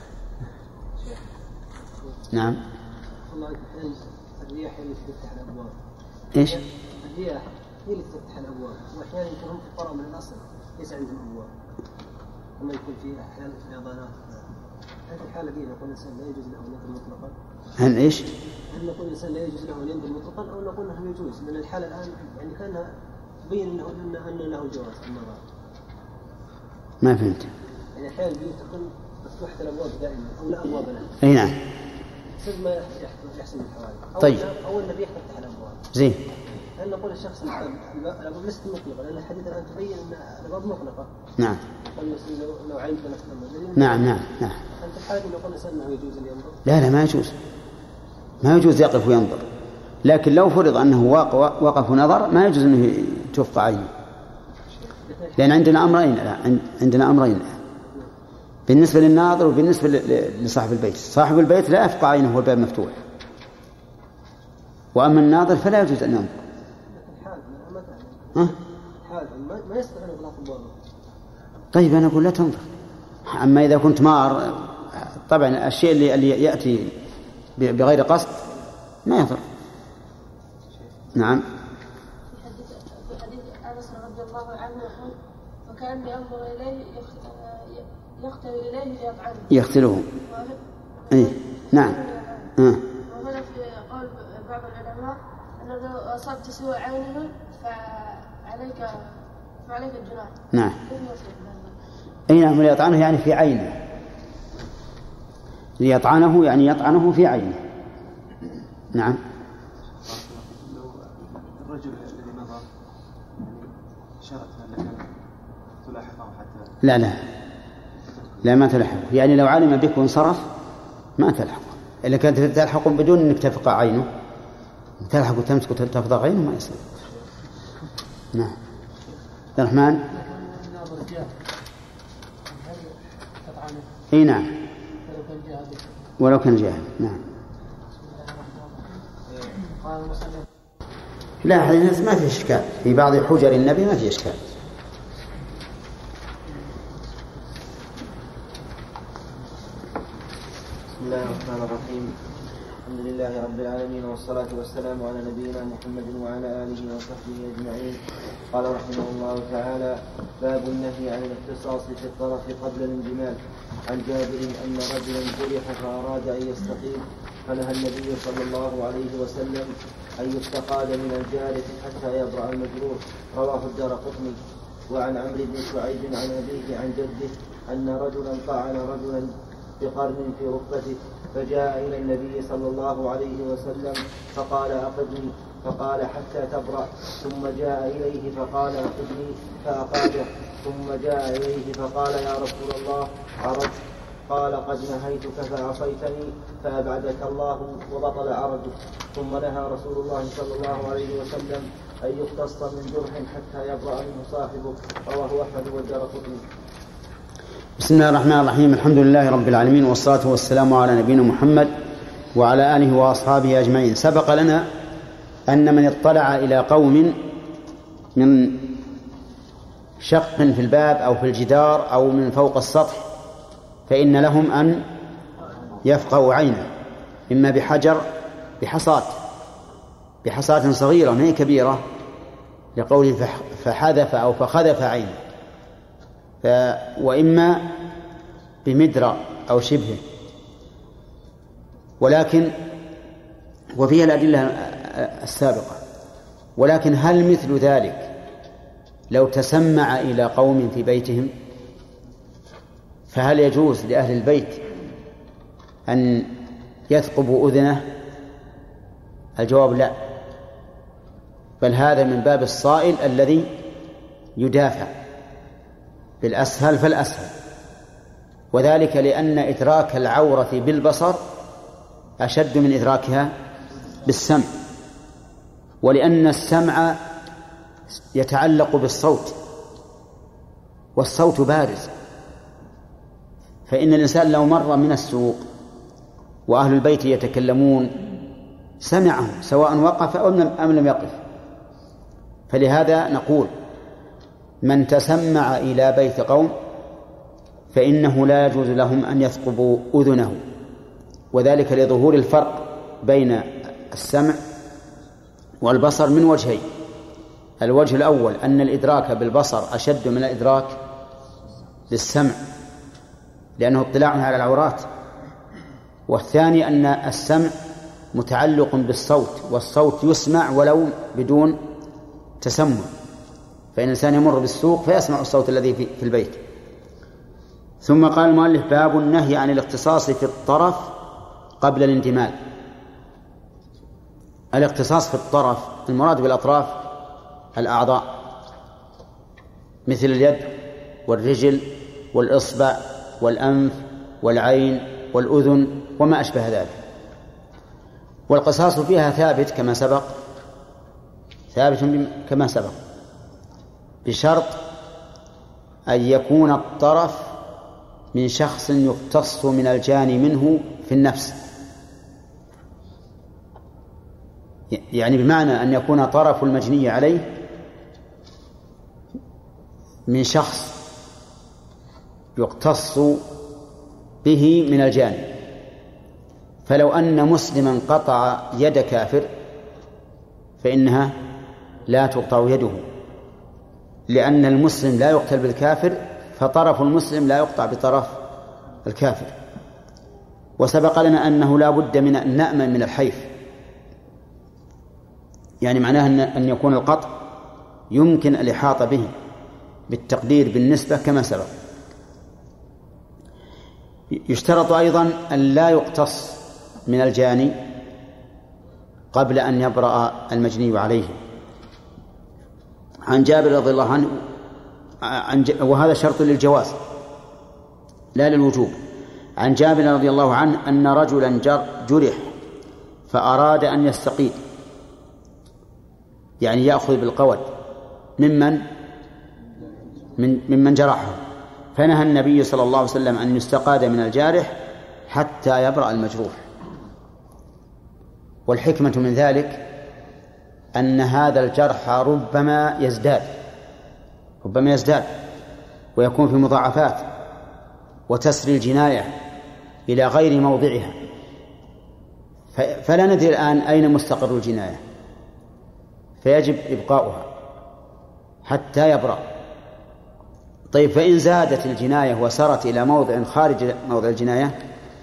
نعم. الرياح هي اللي تفتح الأبواب. إيش؟ الرياح هي اللي تفتح الأبواب، وأحيانا يكونون في قرى من الأصل ليس عندهم أبواب، أما يكون في أحيانا فيضانات. هل في الحالة دي نقول الإنسان لا يجوز له أن ينظر مطلقا؟ هل إيش؟ هل نقول الإنسان لا يجوز له أن ينظر مطلقا أو نقول أنه يجوز؟ لأن الحالة الآن يعني كان تبين أنه أن له جواز النظر. ما فهمت. يعني أحيانا البيوت تكون مفتوحة الأبواب دائما أو لا أبواب لها. أي نعم. سبب ما يحصل من الحوادث. طيب. أول النبي يفتح الأبواب. زين. هل نقول الشخص الأبواب ليست مطلقة لأن الحديث الآن تبين أن الأبواب مطلقة. نعم. لو علمت نفسه. نعم نعم نعم. أنت الحالة نقول الإنسان أنه يجوز أن ينظر. لا لا ما يجوز. ما يجوز يقف وينظر. لكن لو فرض أنه وقف ونظر ما يجوز أنه تفقع عينه. لأن عندنا أمرين لا عندنا أمرين بالنسبة للناظر وبالنسبة لصاحب البيت. صاحب البيت لا يفقع عينه والباب مفتوح، وأما الناظر فلا يجوز أن ينظر. ها؟ ما يستطيع أن يغلق الباب. طيب أنا أقول لا تنظر. أما إذا كنت مار طبعا الشيء اللي, اللي يأتي بغير قصد ما يضر. نعم. في حديث أنس رضي الله عنه يقول وكأني أنظر إليه يقتل إليه ليطعنه. يقتله. إيه نعم. آه. وهنا في قول بعض العلماء أنه لو أصبت سوى عينه فعليك فعليك الجناح. نعم. أي نعم ليطعنه يعني في عينه. ليطعنه يعني يطعنه في عينه. نعم. لو الرجل الذي نظر شرط أنك تلاحظه حتى لا لا لا ما تلحق، يعني لو علم بك وانصرف ما تلحق، إلا كانت تلحق بدون أنك تفقع عينه، تلحق وتمسك وتفضغ عينه ما يصير. نعم. الرحمن. اي نعم ولو كان جاهل. نعم. لا حديث ما في اشكال، في بعض حجر النبي ما في اشكال. بسم الله الرحمن الرحيم. الحمد لله رب العالمين والصلاة والسلام على نبينا محمد وعلى آله وصحبه أجمعين. قال رحمه الله تعالى: باب النهي عن الاختصاص في الطرف قبل الانجمال. عن جابر أن رجلا جرح فأراد أن يستقيم فنهى النبي صلى الله عليه وسلم أن يستقاد من الجارح حتى يبرأ المجروح. رواه الدارقطني. وعن عمرو بن شعيب عن أبيه عن جده أن رجلا طعن رجلا بقرن في ركبته فجاء إلى النبي صلى الله عليه وسلم فقال: أقدني، فقال: حتى تبرأ. ثم جاء إليه فقال: أقدني، فأقاده. ثم جاء إليه فقال: يا رسول الله عرجت. قال: قد نهيتك فعصيتني فأبعدك الله وبطل عرجك. ثم نهى رسول الله صلى الله عليه وسلم أن يقتص من جرح حتى يبرأ منه صاحبه. رواه أحمد والدارقطني. بسم الله الرحمن الرحيم. الحمد لله رب العالمين والصلاة والسلام على نبينا محمد وعلى آله وأصحابه أجمعين. سبق لنا أن من اطلع إلى قوم من شق في الباب أو في الجدار أو من فوق السطح فإن لهم أن يفقعوا عينه، إما بحجر بحصاة بحصاة صغيرة ما هي كبيرة، لقوله فحذف أو فخذف عينه، ف... وإما بمدرى أو شبهه. ولكن وفيها الأدلة السابقة. ولكن هل مثل ذلك لو تسمع إلى قوم في بيتهم فهل يجوز لأهل البيت أن يثقبوا أذنه؟ الجواب لا، بل هذا من باب الصائل الذي يدافع بالأسهل فالأسهل، وذلك لأن إدراك العورة بالبصر أشد من إدراكها بالسمع، ولأن السمع يتعلق بالصوت والصوت بارز. فإن الإنسان لو مر من السوق وأهل البيت يتكلمون سمعهم سواء وقف أم لم يقف. فلهذا نقول من تسمع إلى بيت قوم فإنه لا يجوز لهم أن يثقبوا أذنه، وذلك لظهور الفرق بين السمع والبصر من وجهين. الوجه الأول أن الإدراك بالبصر أشد من الإدراك بالسمع لأنه اطلاع على العورات، والثاني أن السمع متعلق بالصوت، والصوت يسمع ولو بدون تسمع. فإن الإنسان يمر بالسوق فيسمع الصوت الذي في البيت. ثم قال المؤلف: باب النهي عن الاختصاص في الطرف قبل الانتمال. الاختصاص في الطرف المراد بالأطراف الأعضاء مثل اليد والرجل والإصبع والأنف والعين والأذن وما أشبه ذلك. والقصاص فيها ثابت كما سبق ثابت كما سبق بشرط أن يكون الطرف من شخص يقتص من الجاني منه في النفس، يعني بمعنى أن يكون طرف المجني عليه من شخص يقتص به من الجاني. فلو أن مسلما قطع يد كافر فإنها لا تقطع يده، لأن المسلم لا يقتل بالكافر، فطرف المسلم لا يقطع بطرف الكافر. وسبق لنا أنه لا بد من أن نأمن من الحيف، يعني معناه أن يكون القطع يمكن الإحاطة به بالتقدير بالنسبة كما سبق. يشترط أيضا أن لا يقتص من الجاني قبل أن يبرأ المجني عليه. عن جابر رضي الله عنه، وهذا شرط للجواز لا للوجوب، عن جابر رضي الله عنه أن رجلا جرح فأراد أن يستقيد، يعني يأخذ بالقود ممن من ممن جرحه، فنهى النبي صلى الله عليه وسلم أن يستقاد من الجارح حتى يبرأ المجروح. والحكمة من ذلك أن هذا الجرح ربما يزداد ربما يزداد ويكون في مضاعفات وتسري الجناية إلى غير موضعها، فلا ندري الآن أين مستقر الجناية، فيجب إبقاؤها حتى يبرأ. طيب، فإن زادت الجناية وسرت إلى موضع خارج موضع الجناية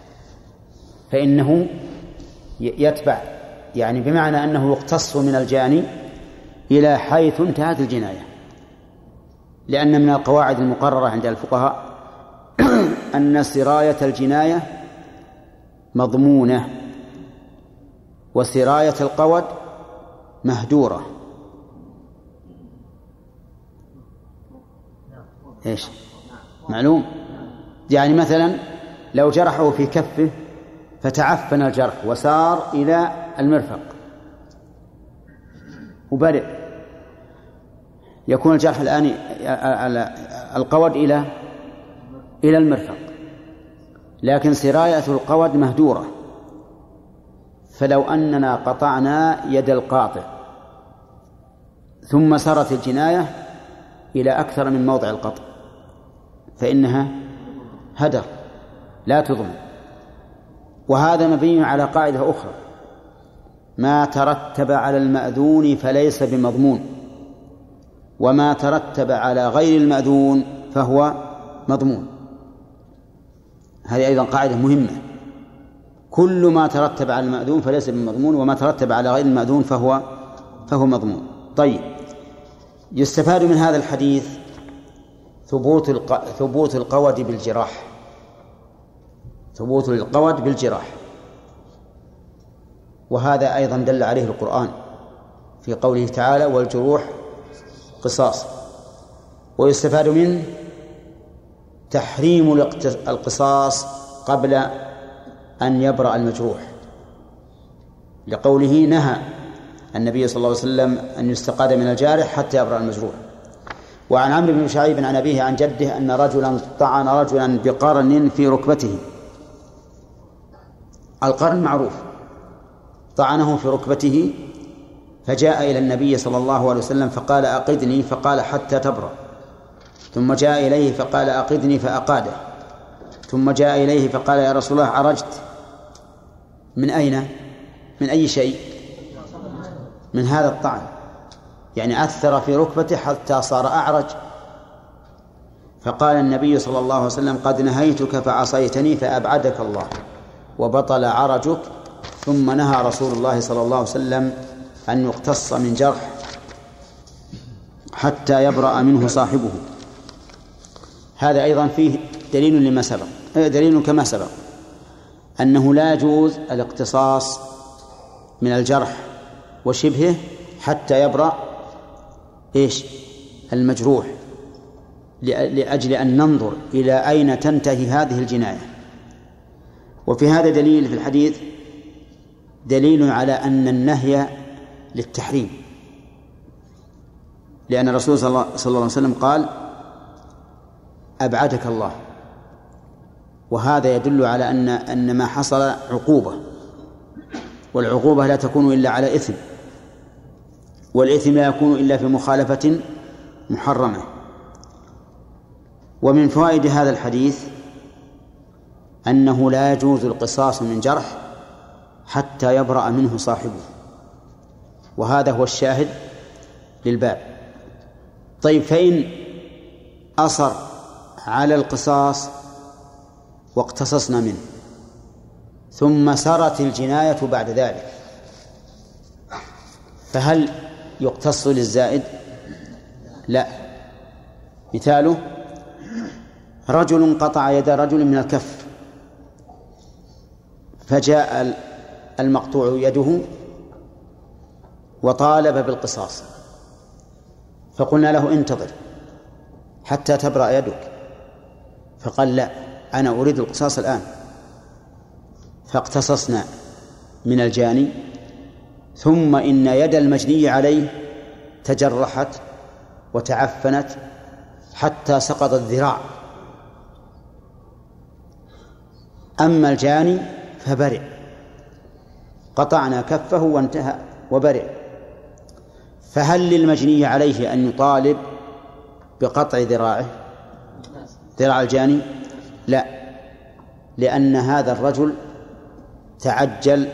فإنه يتبع، يعني بمعنى أنه يقتص من الجاني إلى حيث انتهت الجناية، لأن من القواعد المقررة عند الفقهاء أن سراية الجناية مضمونة وسراية القود مهدورة. إيش؟ معلوم. يعني مثلا لو جرحه في كفه فتعفن الجرح وسار إلى المرفق وبرئ، يكون الجرح الآن القود إلى إلى المرفق، لكن سراية القود مهدورة. فلو أننا قطعنا يد القاطع ثم سرت الجناية إلى أكثر من موضع القطع فإنها هدر لا تضمن. وهذا مبني على قاعدة أخرى: ما ترتب على المأذون فليس بمضمون، وما ترتب على غير المأذون فهو مضمون. هذه أيضا قاعدة مهمة: كل ما ترتب على المأذون فليس بمضمون، وما ترتب على غير المأذون فهو فهو مضمون. طيب، يستفاد من هذا الحديث ثبوت الق... ثبوت القود بالجراح، ثبوت القود بالجراح، وهذا أيضا دل عليه القرآن في قوله تعالى: والجروح قصاص. ويستفاد منه تحريم القصاص قبل أن يبرأ المجروح، لقوله نهى النبي صلى الله عليه وسلم أن يستقاد من الجارح حتى يبرأ المجروح. وعن عمرو بن شعيب عن أبيه عن جده أن رجلا طعن رجلا بقرن في ركبته. القرن معروف، طعنه في ركبته فجاء إلى النبي صلى الله عليه وسلم فقال: أقدني، فقال: حتى تبرأ. ثم جاء إليه فقال: أقدني، فأقاده. ثم جاء إليه فقال: يا رسول الله، عرجت. من أين؟ من أي شيء؟ من هذا الطعن، يعني أثر في ركبته حتى صار أعرج. فقال النبي صلى الله عليه وسلم: قد نهيتك فعصيتني فأبعدك الله وبطل عرجك. ثم نهى رسول الله صلى الله عليه وسلم أن يقتص من جرح حتى يبرأ منه صاحبه. هذا أيضا فيه دليل لما سبق، دليل كما سبق أنه لا يجوز الاقتصاص من الجرح وشبهه حتى يبرأ إيش؟ المجروح، لأجل أن ننظر إلى أين تنتهي هذه الجناية. وفي هذا دليل في الحديث دليل على أن النهي للتحريم، لأن الرسول صلى الله عليه وسلم قال: أبعدك الله. وهذا يدل على أن أن ما حصل عقوبة، والعقوبة لا تكون إلا على إثم، والإثم لا يكون إلا في مخالفة محرمة. ومن فوائد هذا الحديث أنه لا يجوز القصاص من جرح حتى يبرأ منه صاحبه، وهذا هو الشاهد للباب. طيب، فإن أصر على القصاص واقتصصنا منه ثم سرت الجناية بعد ذلك، فهل يقتص للزائد؟ لا. مثاله: رجل قطع يد رجل من الكف، فجاء المقطوع يده وطالب بالقصاص، فقلنا له انتظر حتى تبرأ يدك، فقال لا، أنا أريد القصاص الآن. فاقتصصنا من الجاني، ثم إن يد المجني عليه تجرحت وتعفنت حتى سقط الذراع. أما الجاني فبرئ، قطعنا كفه وانتهى وبرئ. فهل للمجني عليه أن يطالب بقطع ذراعه ذراع الجاني؟ لا، لأن هذا الرجل تعجل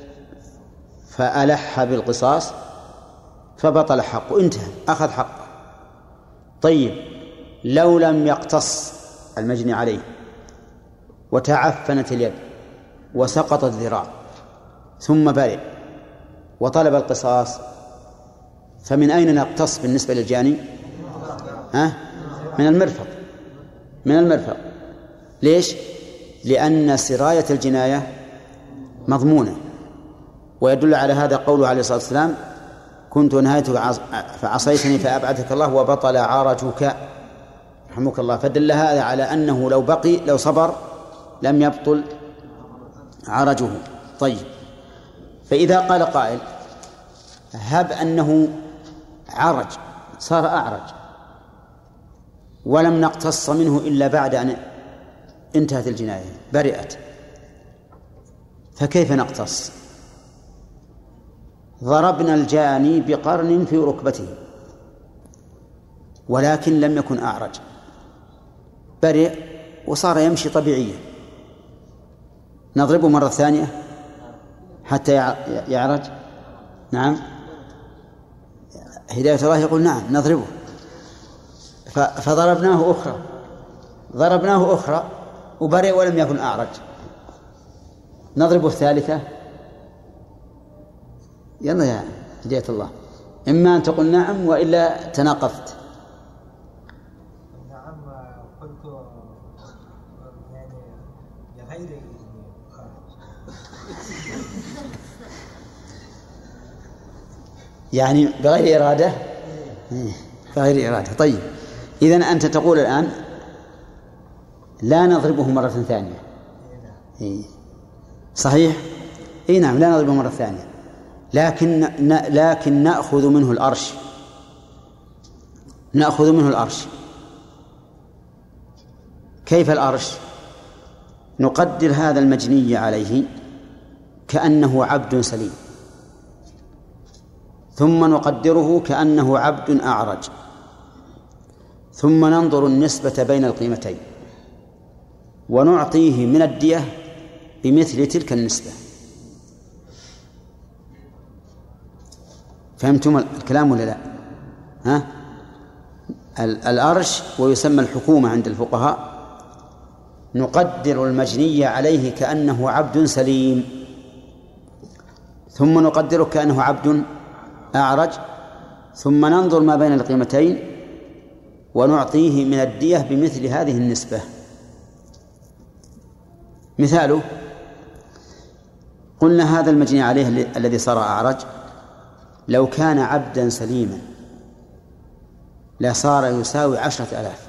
فألح بالقصاص فبطل حقه، انتهى، أخذ حقه. طيب لو لم يقتص المجني عليه وتعفنت اليد وسقط الذراع ثم برئ وطلب القصاص، فمن أين نقتص بالنسبة للجاني؟ ها؟ من المرفق، من المرفق. ليش؟ لأن سراية الجناية مضمونة، ويدل على هذا قوله عليه الصلاة والسلام: كنت نهيتك فعصيتني فأبعدك الله وبطل عرجك، رحمك الله. فدل هذا على أنه لو بقي لو صبر لم يبطل عرجه. طيب، فإذا قال قائل: هب أنه عرج، صار أعرج ولم نقتص منه إلا بعد أن انتهت الجناية، برئت، فكيف نقتص؟ ضربنا الجاني بقرن في ركبته ولكن لم يكن أعرج، برئ وصار يمشي طبيعيا، نضربه مرة ثانية حتى يعرج؟ نعم، هداية الله يقول نعم نضربه. فضربناه أخرى ضربناه أخرى وبرئ ولم يكن أعرج، نضربه الثالثة. يلا يا هداية الله، إما أن تقول نعم وإلا تناقضت. نعم قلت يعني لغير يعني بغير إرادة، بغير إرادة. طيب، إذن أنت تقول الآن لا نضربه مرة ثانية. إيه. صحيح؟ إيه نعم، لا نضربه مرة ثانية، لكن لكن نأخذ منه الأرش، نأخذ منه الأرش. كيف الأرش؟ نقدر هذا المجني عليه كأنه عبد سليم، ثم نقدره كأنه عبد أعرج، ثم ننظر النسبة بين القيمتين ونعطيه من الدية بمثل تلك النسبة. فهمتم الكلام ولا لا؟ ها؟ الأرش ويسمى الحكومة عند الفقهاء، نقدر المجني عليه كأنه عبد سليم، ثم نقدره كأنه عبد أعرج، ثم ننظر ما بين القيمتين ونعطيه من الدية بمثل هذه النسبة. مثاله: قلنا هذا المجني عليه الذي صار أعرج لو كان عبدا سليما لصار يساوي عشرة آلاف،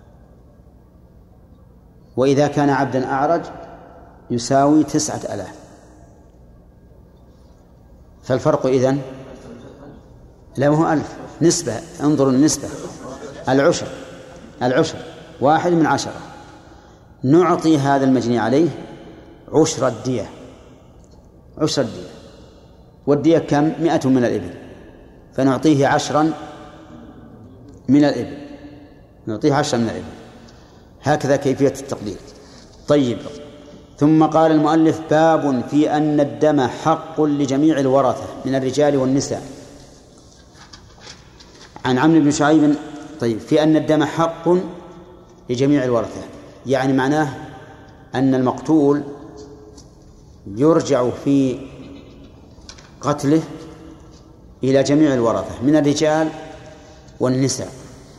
وإذا كان عبدا أعرج يساوي تسعة آلاف. فالفرق إذن لا هو ألف، نسبة، انظروا النسبة، العشر العشر واحد من عشرة. نعطي هذا المجني عليه عشر الدية، عشر الدية، والدية كم؟ مئة من الإبل، فنعطيه عشرا من الإبل، نعطيه عشرا من الإبل. هكذا كيفية التقدير. طيب، ثم قال المؤلف: باب في أن الدم حق لجميع الورثة من الرجال والنساء. عن عمرو بن شعيب. طيب، في أن الدم حق لجميع الورثة، يعني معناه أن المقتول يرجع في قتله إلى جميع الورثة من الرجال والنساء،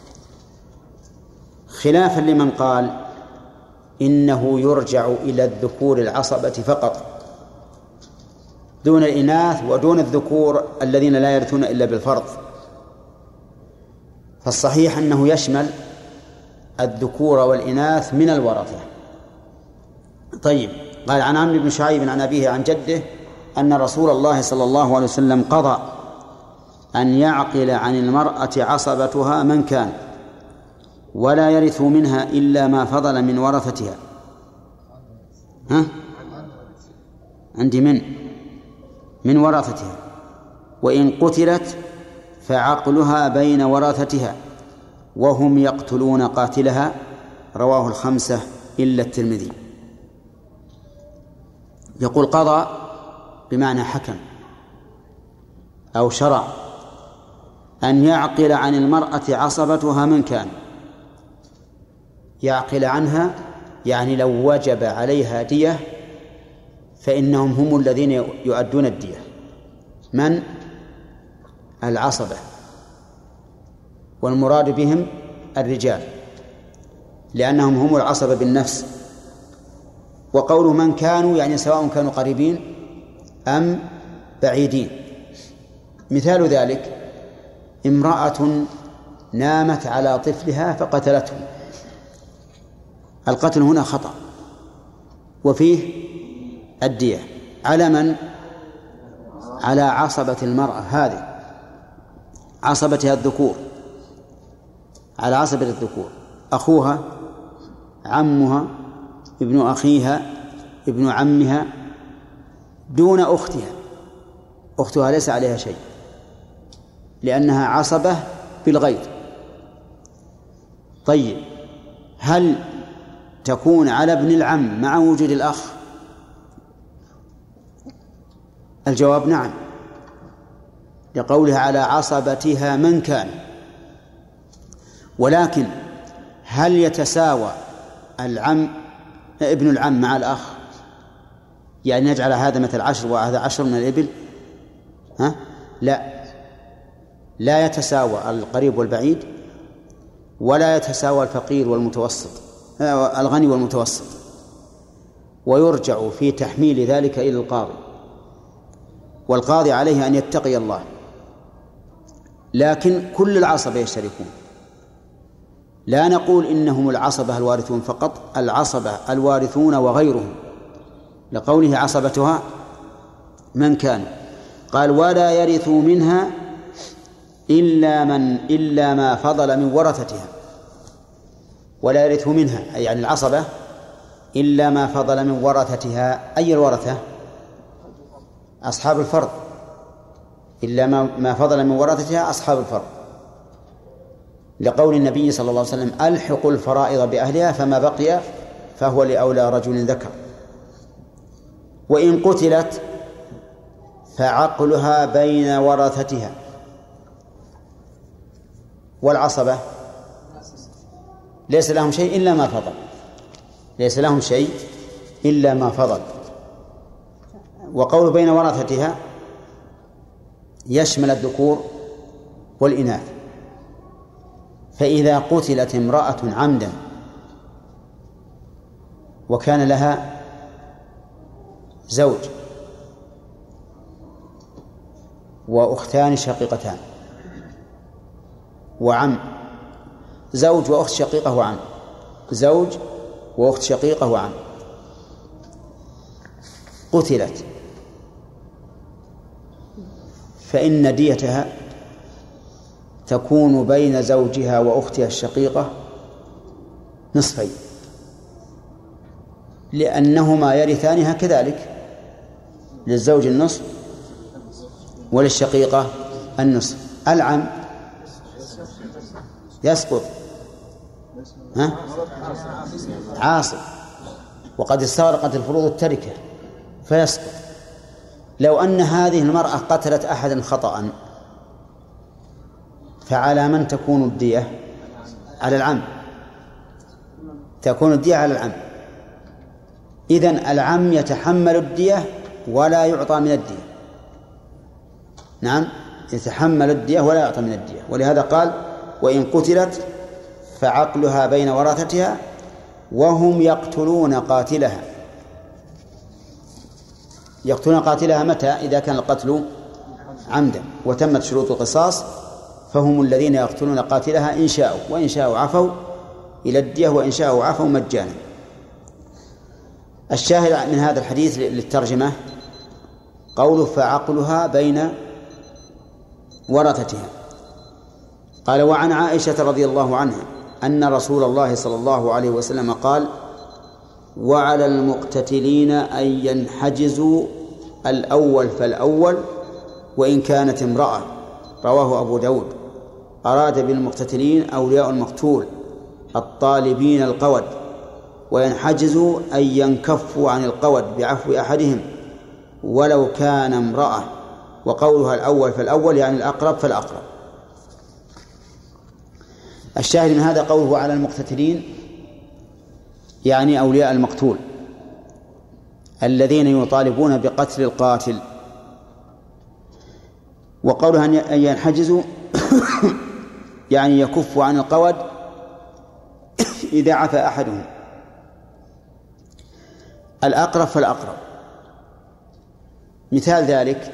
خلافا لمن قال إنه يرجع إلى الذكور العصبة فقط، دون الإناث ودون الذكور الذين لا يرثون إلا بالفرض. فالصحيح أنه يشمل الذكور والإناث من الورثة. طيب، قال عن عمرو بن شعيب عن أبيه عن جده أن رسول الله صلى الله عليه وسلم قضى أن يعقل عن المرأة عصبتها من كان، ولا يرث منها إلا ما فضل من ورثتها. ها؟ عندي من من ورثتها، وإن قتلت فعقلها بين ورثتها وهم يقتلون قاتلها. رواه الخمسة إلا الترمذي. يقول قضى بمعنى حكم أو شرع أن يعقل عن المرأة عصبتها من كان. يعقل عنها يعني لو وجب عليها دية فإنهم هم الذين يؤدون الدية. من؟ العصبة، والمراد بهم الرجال لأنهم هم العصبة بالنفس. وقوله من كانوا يعني سواء كانوا قريبين أم بعيدين. مثال ذلك امرأة نامت على طفلها فقتلته. القتل هنا خطأ وفيه الدية. على من؟ على عصبة المرأة هذه، عصبتها الذكور، على عصبة الذكور، أخوها، عمها، ابن أخيها، ابن عمها، دون أختها. أختها ليس عليها شيء لأنها عصبة بالغير. طيب، هل تكون على ابن العم مع وجود الأخ؟ الجواب نعم، لقولها على عصبتها من كان. ولكن هل يتساوى العم ابن العم مع الأخ؟ يعني نجعل هذا مثل عشر وهذا عشر من الإبل؟ ها؟ لا، لا يتساوى القريب والبعيد، ولا يتساوى الفقير والمتوسط، الغني والمتوسط. ويرجع في تحميل ذلك إلى القاضي، والقاضي عليه أن يتقي الله. لكن كل العصبة يشتركون، لا نقول إنهم العصبة الوارثون فقط، العصبة الوارثون وغيرهم، لقوله عصبتها من كان. قال ولا يرث منها إلا من إلا ما فضل من ورثتها. ولا يرث منها أي يعني العصبة إلا ما فضل من ورثتها. أي الورثة؟ أصحاب الفرض. إلا ما فضل من ورثتها أصحاب الفرض، لقول النبي صلى الله عليه وسلم ألحقوا الفرائض بأهلها فما بقي فهو لأولى رجل ذكر. وإن قتلت فعقلها بين ورثتها. والعصبة ليس لهم شيء إلا ما فضل، ليس لهم شيء إلا ما فضل. وقول بين ورثتها يشمل الذكور والإناث. فإذا قتلت امرأة عمدا وكان لها زوج وأختان شقيقتان وعم، زوج وأخت شقيقة وعم، زوج وأخت شقيقة وعم، قتلت، فإن ديتها تكون بين زوجها وأختها الشقيقة نصفين، لأنهما يرثانها كذلك، للزوج النصف وللشقيقة النصف. العم يسقط، ها؟ عاصب، وقد استغرقت الفروض التركة فيسقط. لو أن هذه المرأة قتلت أحدا خطأ فعلى من تكون الدية؟ على العم، تكون الدية على العم. إذن العم يتحمل الدية ولا يعطى من الدية. نعم، يتحمل الدية ولا يعطى من الدية. ولهذا قال وإن قتلت فعقلها بين ورثتها وهم يقتلون قاتلها. يقتلون قاتلها متى؟ إذا كان القتل عمدا وتمت شروط القصاص فهم الذين يقتلون قاتلها إن شاءوا، وإن شاءوا عفوا إلى الدية، وإن شاءوا عفوا مجانا. الشاهد من هذا الحديث للترجمة قوله فعقلها بين ورثتها. قال وعن عائشة رضي الله عنها أن رسول الله صلى الله عليه وسلم قال وعلى المقتتلين أن ينحجزوا الأول فالأول وإن كانت امرأة. رواه أبو داود. أراد بالمقتتلين أولياء المقتول الطالبين القود، وينحجزوا أن ينكفوا عن القود بعفو أحدهم ولو كان امرأة. وقولها الأول فالأول يعني الأقرب فالأقرب. الشاهد من هذا قوله على المقتتلين يعني أولياء المقتول الذين يطالبون بقتل القاتل. وقولها أن ينحجزوا يعني يكفوا عن القود إذا عفى أحدهم. الأقرب فالأقرب. مثال ذلك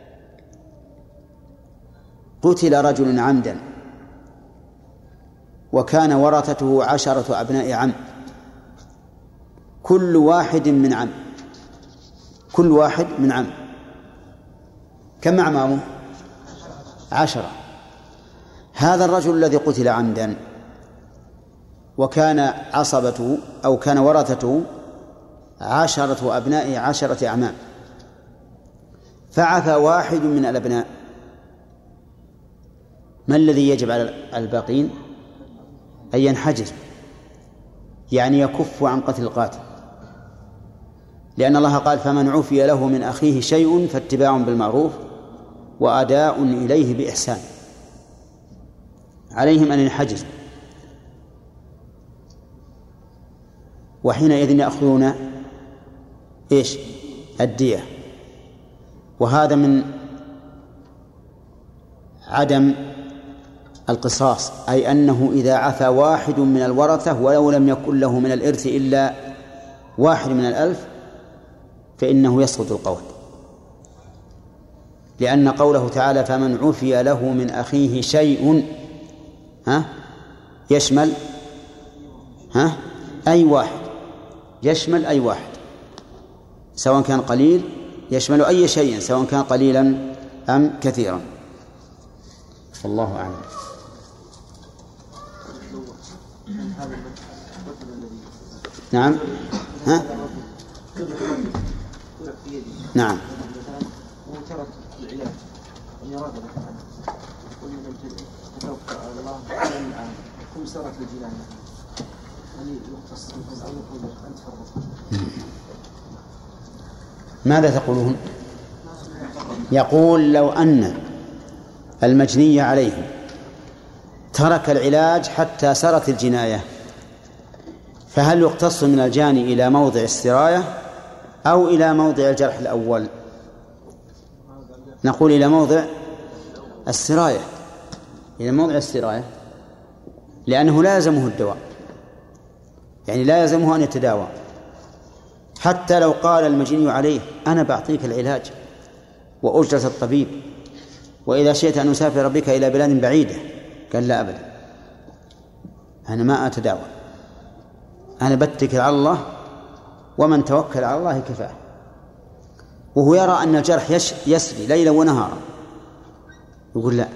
قتل رجل عمدا وكان ورثته عشرة أبناء عم كل واحد من عم كل واحد من عم كم أعمامه؟ عشرة. هذا الرجل الذي قتل عمدا وكان عصبته أو كان ورثته عشرة أبناء عشرة أعمام، فعفى واحد من الأبناء، ما الذي يجب على الباقين؟ أن ينحجز يعني يكف عن قتل القاتل، لأن الله قال فمن عفي له من أخيه شيء فاتباع بالمعروف وأداء إليه بإحسان. عليهم أن ينحجزوا، وحينئذ يأخذون إيش؟ الدية. وهذا من عدم القصاص، أي أنه إذا عفى واحد من الورثة ولو لم يكن له من الإرث إلا واحد من الألف فإنه يسقط القول، لأن قوله تعالى فمن عفي له من أخيه شيء ها يشمل ها أي واحد، يشمل أي واحد سواء كان قليل، يشمل أي شيء سواء كان قليلا أم كثيرا. والله أعلم. نعم ها نعم وترك العلاج أن يراد كل من توكل على الله ثم سرت الجناية يعني يختص أو يقول أنت فرط. ماذا تقولون؟ يقول لو أن المجني عليه ترك العلاج حتى سرت الجناية فهل يقتص من الجاني إلى موضع السراية أو إلى موضع الجرح الأول؟ نقول إلى موضع السراية، إلى موضع السراية، لأنه لا يلزمه الدواء، يعني لا يلزمه أن يتداوى. حتى لو قال المجني عليه أنا بعطيك العلاج وأجرة الطبيب وإذا شئت أن أسافر بك إلى بلاد بعيدة، قال لا أبدا، أنا ما أتداوى، أنا بتكل على الله ومن توكل على الله كفاه. وهو يرى أن الجرح يسري ليلا ونهارا، يقول لا.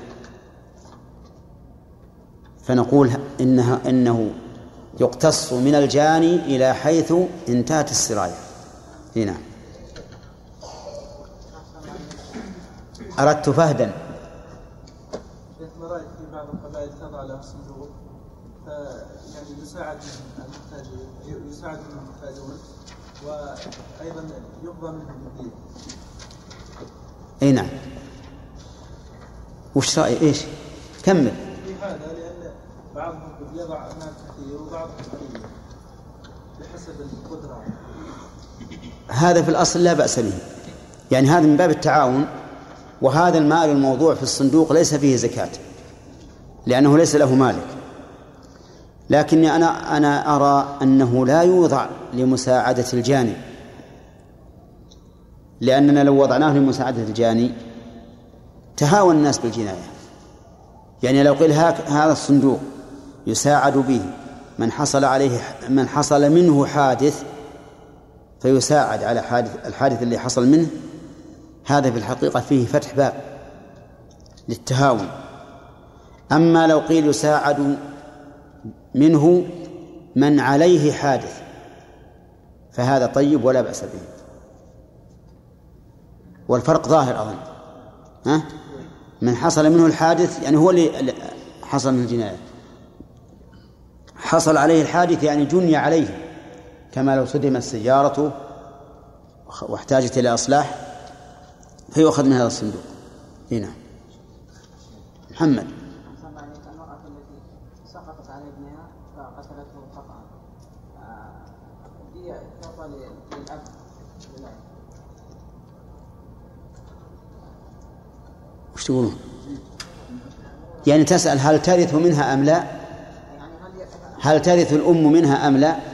فنقول إنها إنه يقتص من الجاني إلى حيث انتهت السراية. هنا أردت فهدا. مثل رأيت في بعض القبائل تضع لها صندوق يعني يساعد المحتاجين يساعد المحتاجون وأيضا يقضى منهم الدين. أي نعم. وش رأي إيش؟ كمل. في هذا لأن بعضهم يضع مال كثير وبعضهم قليل بحسب القدرة. هذا في الأصل لا بأس به، يعني هذا من باب التعاون، وهذا المال الموضوع في الصندوق ليس فيه زكاة لأنه ليس له مالك. لكني أنا أنا أرى أنه لا يوضع لمساعدة الجاني، لأننا لو وضعناه لمساعدة الجاني تهاون الناس بالجناية. يعني لو قيل هذا الصندوق يساعد به من حصل عليه من حصل منه حادث فيساعد على حادث الحادث اللي حصل منه، هذا في الحقيقة فيه فتح باب للتهاون. أما لو قيل يساعد منه من عليه حادث فهذا طيب ولا بأس به، والفرق ظاهر أظن. ها؟ من حصل منه الحادث يعني هو اللي حصل من الجناية، حصل عليه الحادث يعني جني عليه، كما لو صدمت سيارته واحتاجت إلى إصلاح فيؤخذ من هذا الصندوق. هنا محمد المرأة التي سقطت على ابنها فقتلته خطأ، هي تعطى للأب. وش تقولون؟ يعني تسأل هل ترث منها أم لا؟ هل ترث الأم منها أم لا؟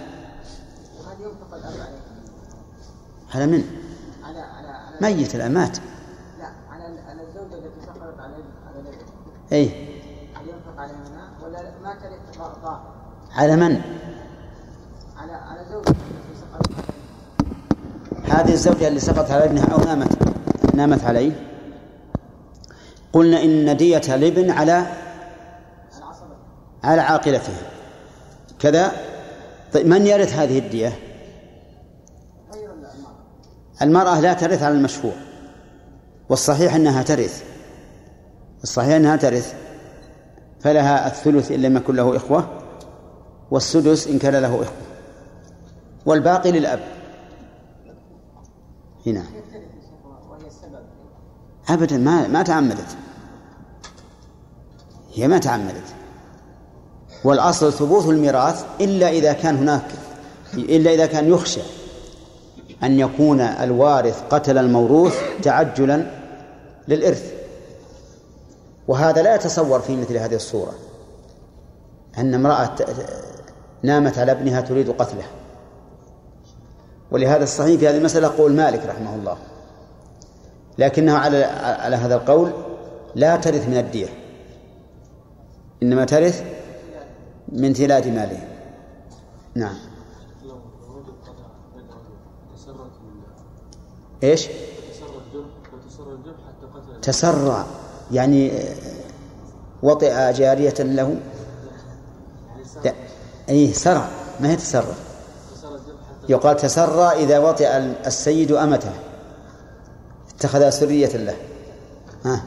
هذا من ميت الآن مات. لا، على الزوجة التي سقطت على الابن. أي هل ينفق عليها منها ولا ما ترث ضار؟ على من؟ على على زوجة التي سقطت على الابن. هذه الزوجة اللي سقطت على ابنها أو نامت نامت عليه، قلنا إن دية الابن على على عاقلته كذا. طيب من يرث هذه الدية؟ المرأة لا ترث على المشفوع، والصحيح أنها ترث الصحيح أنها ترث فلها الثلث إن لم يكن له إخوة، والسدس إن كان له إخوة، والباقي للأب. هنا أبدا ما ما تعمدت، هي ما تعمدت. والأصل ثبوت الميراث إلا إذا كان هناك إلا إذا كان يخشى أن يكون الوارث قتل الموروث تعجلا للإرث، وهذا لا يتصور في مثل هذه الصورة أن امرأة نامت على ابنها تريد قتله. ولهذا الصحيح في هذه المسألة قول مالك رحمه الله، لكنه على على هذا القول لا ترث من الدية، إنما ترث من تلاد ماله. نعم. إيش؟ تسرع يعني وطئ جارية له. لا، أي سرع ما هي تسرع. يقال تسرع إذا وطئ السيد أمته اتخذ سرية له. ها.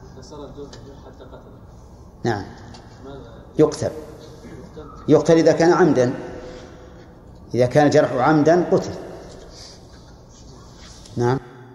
نعم. يقتل يقتل إذا كان عمدا، إذا كان جرحه عمدا قتل. نعم.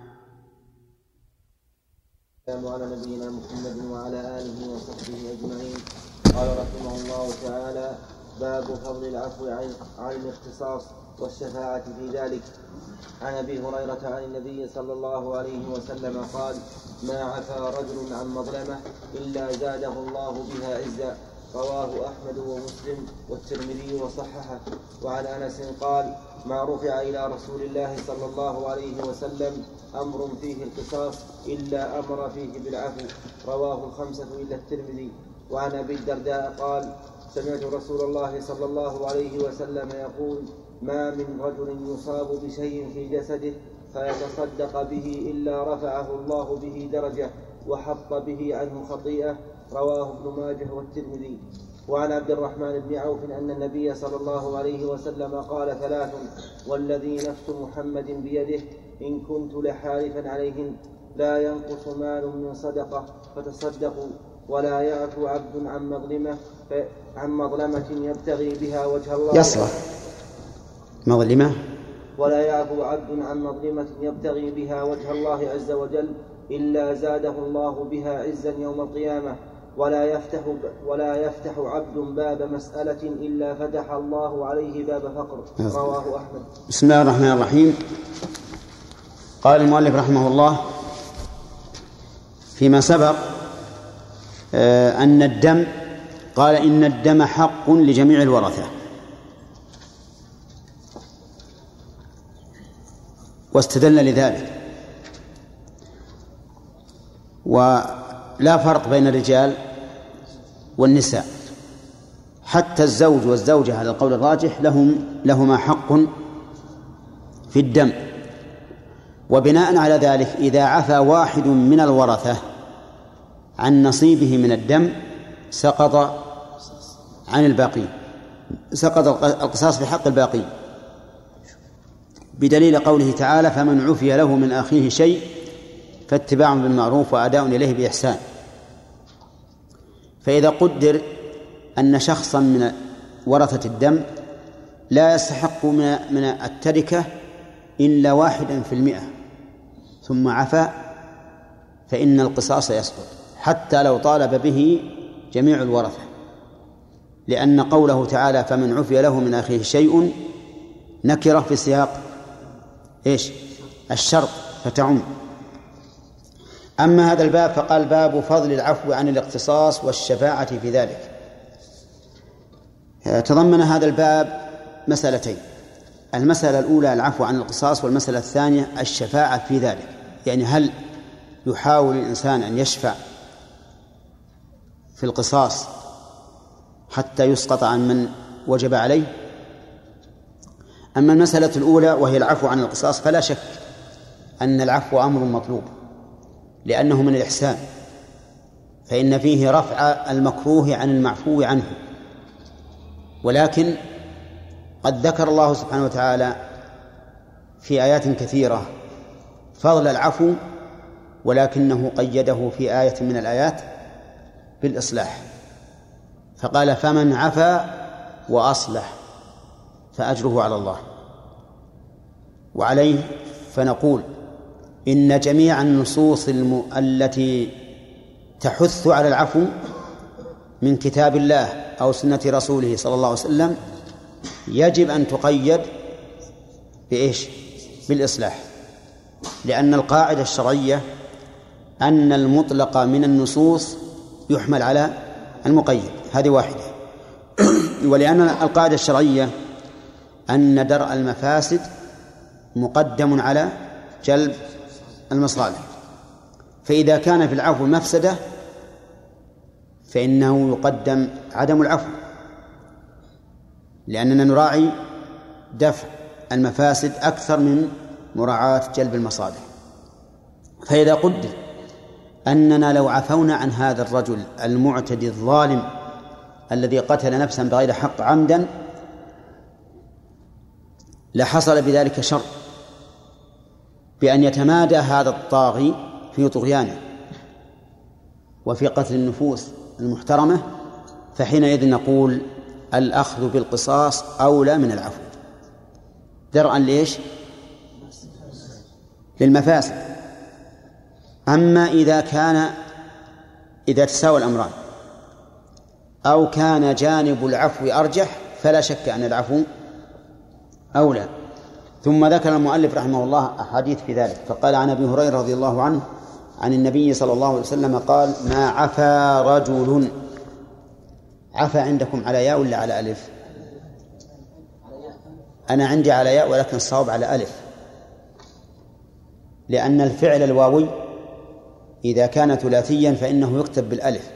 على نبينا محمد وعلى آله وصحبه أجمعين. قال رحمه الله تعالى: باب فضل العفو عن الاختصاص والشفاعة في ذلك. عن أبي هريرة عن النبي صلى الله عليه وسلم قال: ما عفا رجل عن مظلمة إلا زاده الله بها عزا. رواه أحمد ومسلم والترمذي وصححه. وعن أنس قال: ما رفع إلى رسول الله صلى الله عليه وسلم أمر فيه القصاص إلا أمر فيه بالعفو. رواه الخمسة إلا الترمذي. وعن أبي الدرداء قال: سمعت رسول الله صلى الله عليه وسلم يقول: ما من رجل يصاب بشيء في جسده فيتصدق به إلا رفعه الله به درجة وحط به عنه خطيئة. رواه ابن ماجه والترمذي. وعن عبد الرحمن بن عوف أن النبي صلى الله عليه وسلم قال: ثلاث والذي نفس محمد بيده إن كنت لحالفا عليهن: لا ينقص مال من صدقة فتصدقوا، ولا يعفو عبد عن مظلمة عن مظلمة يبتغي بها وجه الله يصلح مظلمة ولا يعفو عبد عن مظلمة يبتغي بها وجه الله عز وجل إلا زاده الله بها عزا يوم القيامة. ولا يفتح ولا يفتح عبد باب مسألة إلا فتح الله عليه باب فقر. رواه أحمد. بسم الله الرحمن الرحيم. قال المؤلف رحمه الله فيما سبق آه أن الدم، قال: إن الدم حق لجميع الورثة. واستدل لذلك ولا فرق بين الرجال والنساء، حتى الزوج والزوجة على القول الراجح لهم لهما حق في الدم. وبناء على ذلك إذا عفى واحد من الورثة عن نصيبه من الدم سقط عن الباقي، سقط القصاص في حق الباقي، بدليل قوله تعالى: فمن عفي له من أخيه شيء فاتباع بالمعروف وأداء إليه بإحسان. فإذا قدر أن شخصا من ورثة الدم لا يستحق من التركة إلا واحدا في المئة ثم عفا، فإن القصاص يسقط حتى لو طالب به جميع الورثة، لأن قوله تعالى: فمن عفي له من أخيه شيء نكرة في سياق إيش؟ الشرط، فتعم. أما هذا الباب فقال: باب فضل العفو عن الاقتصاص والشفاعة في ذلك. تضمن هذا الباب مسألتين: المسألة الأولى العفو عن القصاص، والمسألة الثانية الشفاعة في ذلك، يعني هل يحاول الإنسان أن يشفع في القصاص حتى يسقط عن من وجب عليه. أما المسألة الأولى وهي العفو عن القصاص فلا شك أن العفو أمر مطلوب، لأنه من الإحسان، فإن فيه رفع المكروه عن المعفو عنه. ولكن قد ذكر الله سبحانه وتعالى في آيات كثيرة فضل العفو، ولكنه قيده في آية من الآيات بالإصلاح، فقال: فمن عفا وأصلح فأجره على الله. وعليه فنقول إن جميع النصوص الم... التي تحث على العفو من كتاب الله أو سنة رسوله صلى الله عليه وسلم يجب أن تقيد بإيش؟ بالإصلاح، لأن القاعدة الشرعية أن المطلق من النصوص يحمل على المقيد، هذه واحدة. ولأن القاعدة الشرعية أن درء المفاسد مقدم على جلب المصالح، فإذا كان في العفو مفسدة فإنه يقدم عدم العفو، لأننا نراعي دفع المفاسد أكثر من مراعاة جلب المصالح. فإذا قدر أننا لو عفونا عن هذا الرجل المعتدي الظالم الذي قتل نفسا بغير حق عمدا لحصل بذلك شر، بأن يتمادى هذا الطاغي في طغيانه وفي قتل النفوس المحترمة، فحينئذ نقول الأخذ بالقصاص أولى من العفو، درءا ليش؟ للمفاسد. أما إذا كان إذا تساوى الأمران أو كان جانب العفو أرجح فلا شك أن العفو أولى. ثم ذكر المؤلف رحمه الله أحاديث في ذلك، فقال: عن أبي هريرة رضي الله عنه عن النبي صلى الله عليه وسلم قال: ما عفا رجل. عفا عندكم على ياء ولا على ألف؟ أنا عندي على ياء، ولكن الصواب على ألف، لأن الفعل الواوي إذا كان ثلاثيا فإنه يكتب بالألف،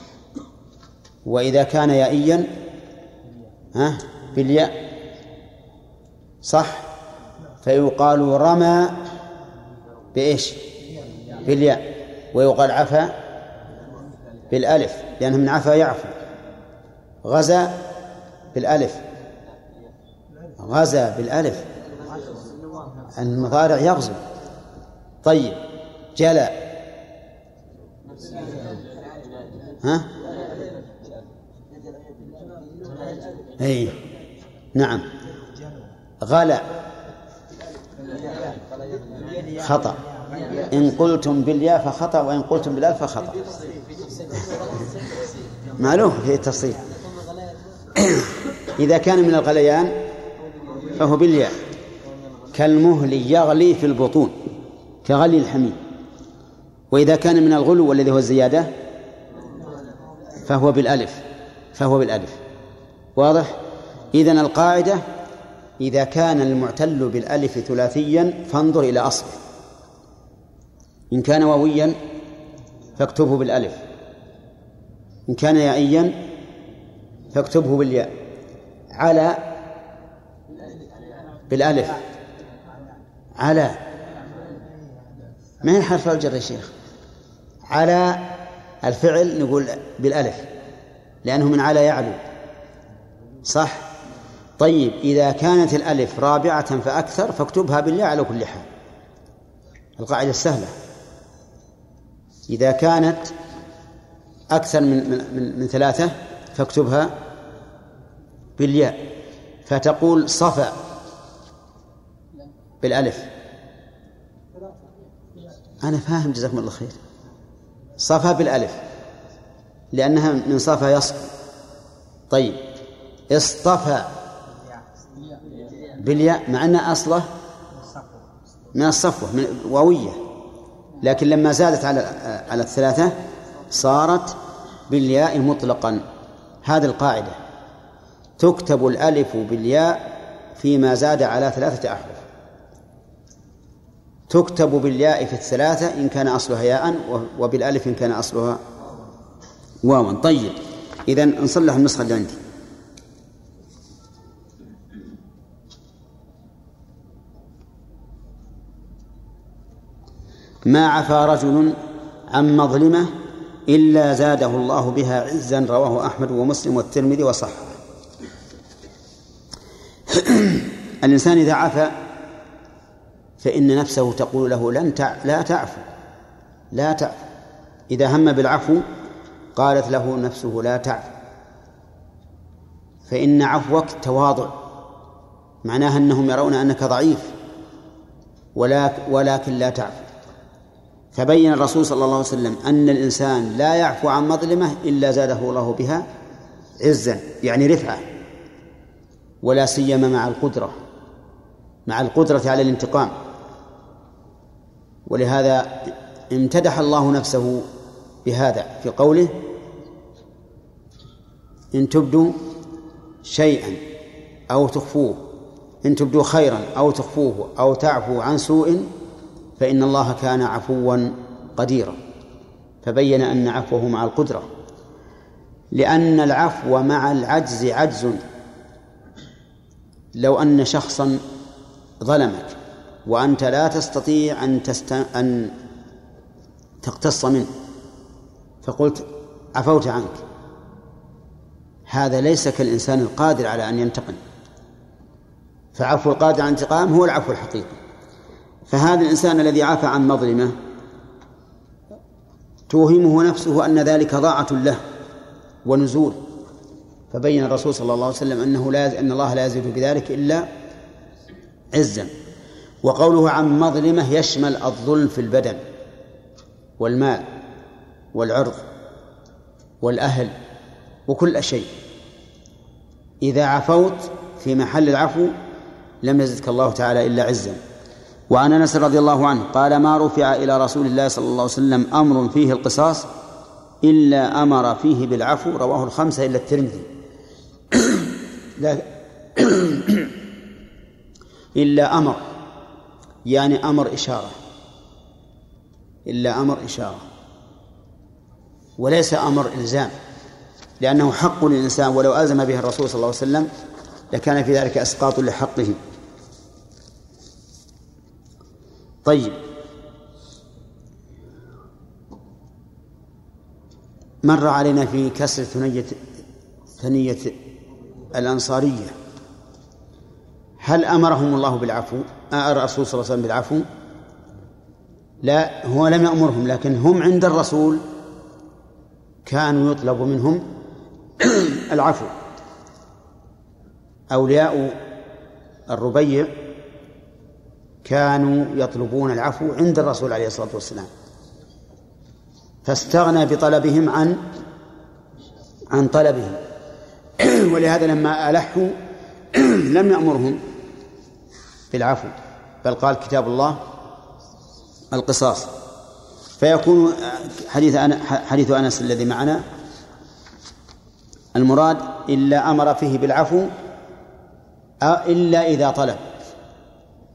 وإذا كان يائيا ها بالياء، صح؟ فيقال رمى بإيش؟ بالياء، ويقال عفا بالألف، لأنه من عفا يعفو. غزا بالألف، غزا بالألف، المضارع يغزو. طيب، جلا ها؟ أي نعم. غلا خطأ، إن قلتم بالياء فخطأ، وإن قلتم بالألف فخطأ، معلوم في التصريح. إذا كان من الغليان فهو بالياء، كالمهل يغلي في البطون كغلي الحميم. وإذا كان من الغلو والذي هو الزيادة فهو بالألف، فهو بالألف. واضح؟ إذن القاعدة إذا كان المعتل بالألف ثلاثيا فانظر إلى أصله، إن كان واويا فاكتبه بالألف، إن كان يائيا فاكتبه بالياء. على بالألف، على ما هي حرف الجر يا شيخ؟ على الفعل نقول بالألف لأنه من على يعلو، صح؟ طيب إذا كانت الألف رابعة فأكثر فاكتبها بالياء على كل حال، القاعدة السهلة. إذا كانت أكثر من, من, من ثلاثة فاكتبها بالياء، فتقول صفا بالألف. أنا فاهم جزاكم الله خير، صفا بالألف لأنها من صفا يصفى. طيب اصطفى بالياء مع أن أصله من الصفوة من واوية، لكن لما زادت على على الثلاثة صارت بالياء مطلقا. هذه القاعدة، تكتب الألف بالياء فيما زاد على ثلاثة أحرف، تكتب بالياء في الثلاثة إن كان أصلها ياء، وبالألف إن كان أصلها واوا. طيب إذن نصلح النسخة اللي عندي. ما عفا رجل عن مظلمة إلا زاده الله بها عزا، رواه أحمد ومسلم والترمذي وصححه. الإنسان إذا عفا فإن نفسه تقول له لن تع... لا تعفو لا تعفو. إذا هم بالعفو قالت له نفسه لا تعفو، فإن عفوك تواضع، معناها أنهم يرون أنك ضعيف ولكن لا تعفو. فبين الرسول صلى الله عليه وسلم أن الإنسان لا يعفو عن مظلمة إلا زاده الله بها عزا، يعني رفعة، ولا سيما مع القدرة مع القدرة على الانتقام. ولهذا امتدح الله نفسه بهذا في قوله إن تبدوا شيئا أو تخفوه، إن تبدوا خيرا أو تخفوه أو تعفو عن سوء فإن الله كان عفوا قديرا. فبين أن عفوه مع القدرة، لأن العفو مع العجز عجز. لو أن شخصا ظلمك وأنت لا تستطيع أن, تست... أن تقتص منه فقلت عفوت عنك، هذا ليس كالإنسان القادر على أن ينتقم، فعفو القادر عن الانتقام هو العفو الحقيقي. فهذا الإنسان الذي عفى عن مظلمة توهمه نفسه أن ذلك ضاعة له ونزول، فبين الرسول صلى الله عليه وسلم أنه لا أن الله لا يزيد بذلك إلا عزا. وقوله عن مظلمة يشمل الظلم في البدن والمال والعرض والأهل وكل شيء. إذا عفوت في محل العفو لم يزدك الله تعالى إلا عزا. وعن أنس رضي الله عنه قال ما رفع إلى رسول الله صلى الله عليه وسلم أمر فيه القصاص إلا أمر فيه بالعفو، رواه الخمسة إلا الترمذي. إلا أمر يعني أمر إشارة، إلا أمر إشارة وليس أمر إلزام، لأنه حق للإنسان ولو ألزم به الرسول صلى الله عليه وسلم لكان في ذلك إسقاط لحقه. طيب مر علينا في كسر ثنية ثنية الأنصارية، هل أمرهم الله بالعفو؟ الرسول صلى الله عليه وسلم بالعفو؟ لا، هو لم يأمرهم، لكن هم عند الرسول كانوا يطلب منهم العفو. أولياء الربيع كانوا يطلبون العفو عند الرسول عليه الصلاة والسلام، فاستغنى بطلبهم عن عن طلبهم. ولهذا لما ألحوا لم يأمرهم بالعفو، بل قال كتاب الله القصاص. فيكون حديث حديث أنس الذي معنا المراد إلا أمر فيه بالعفو إلا إذا طلب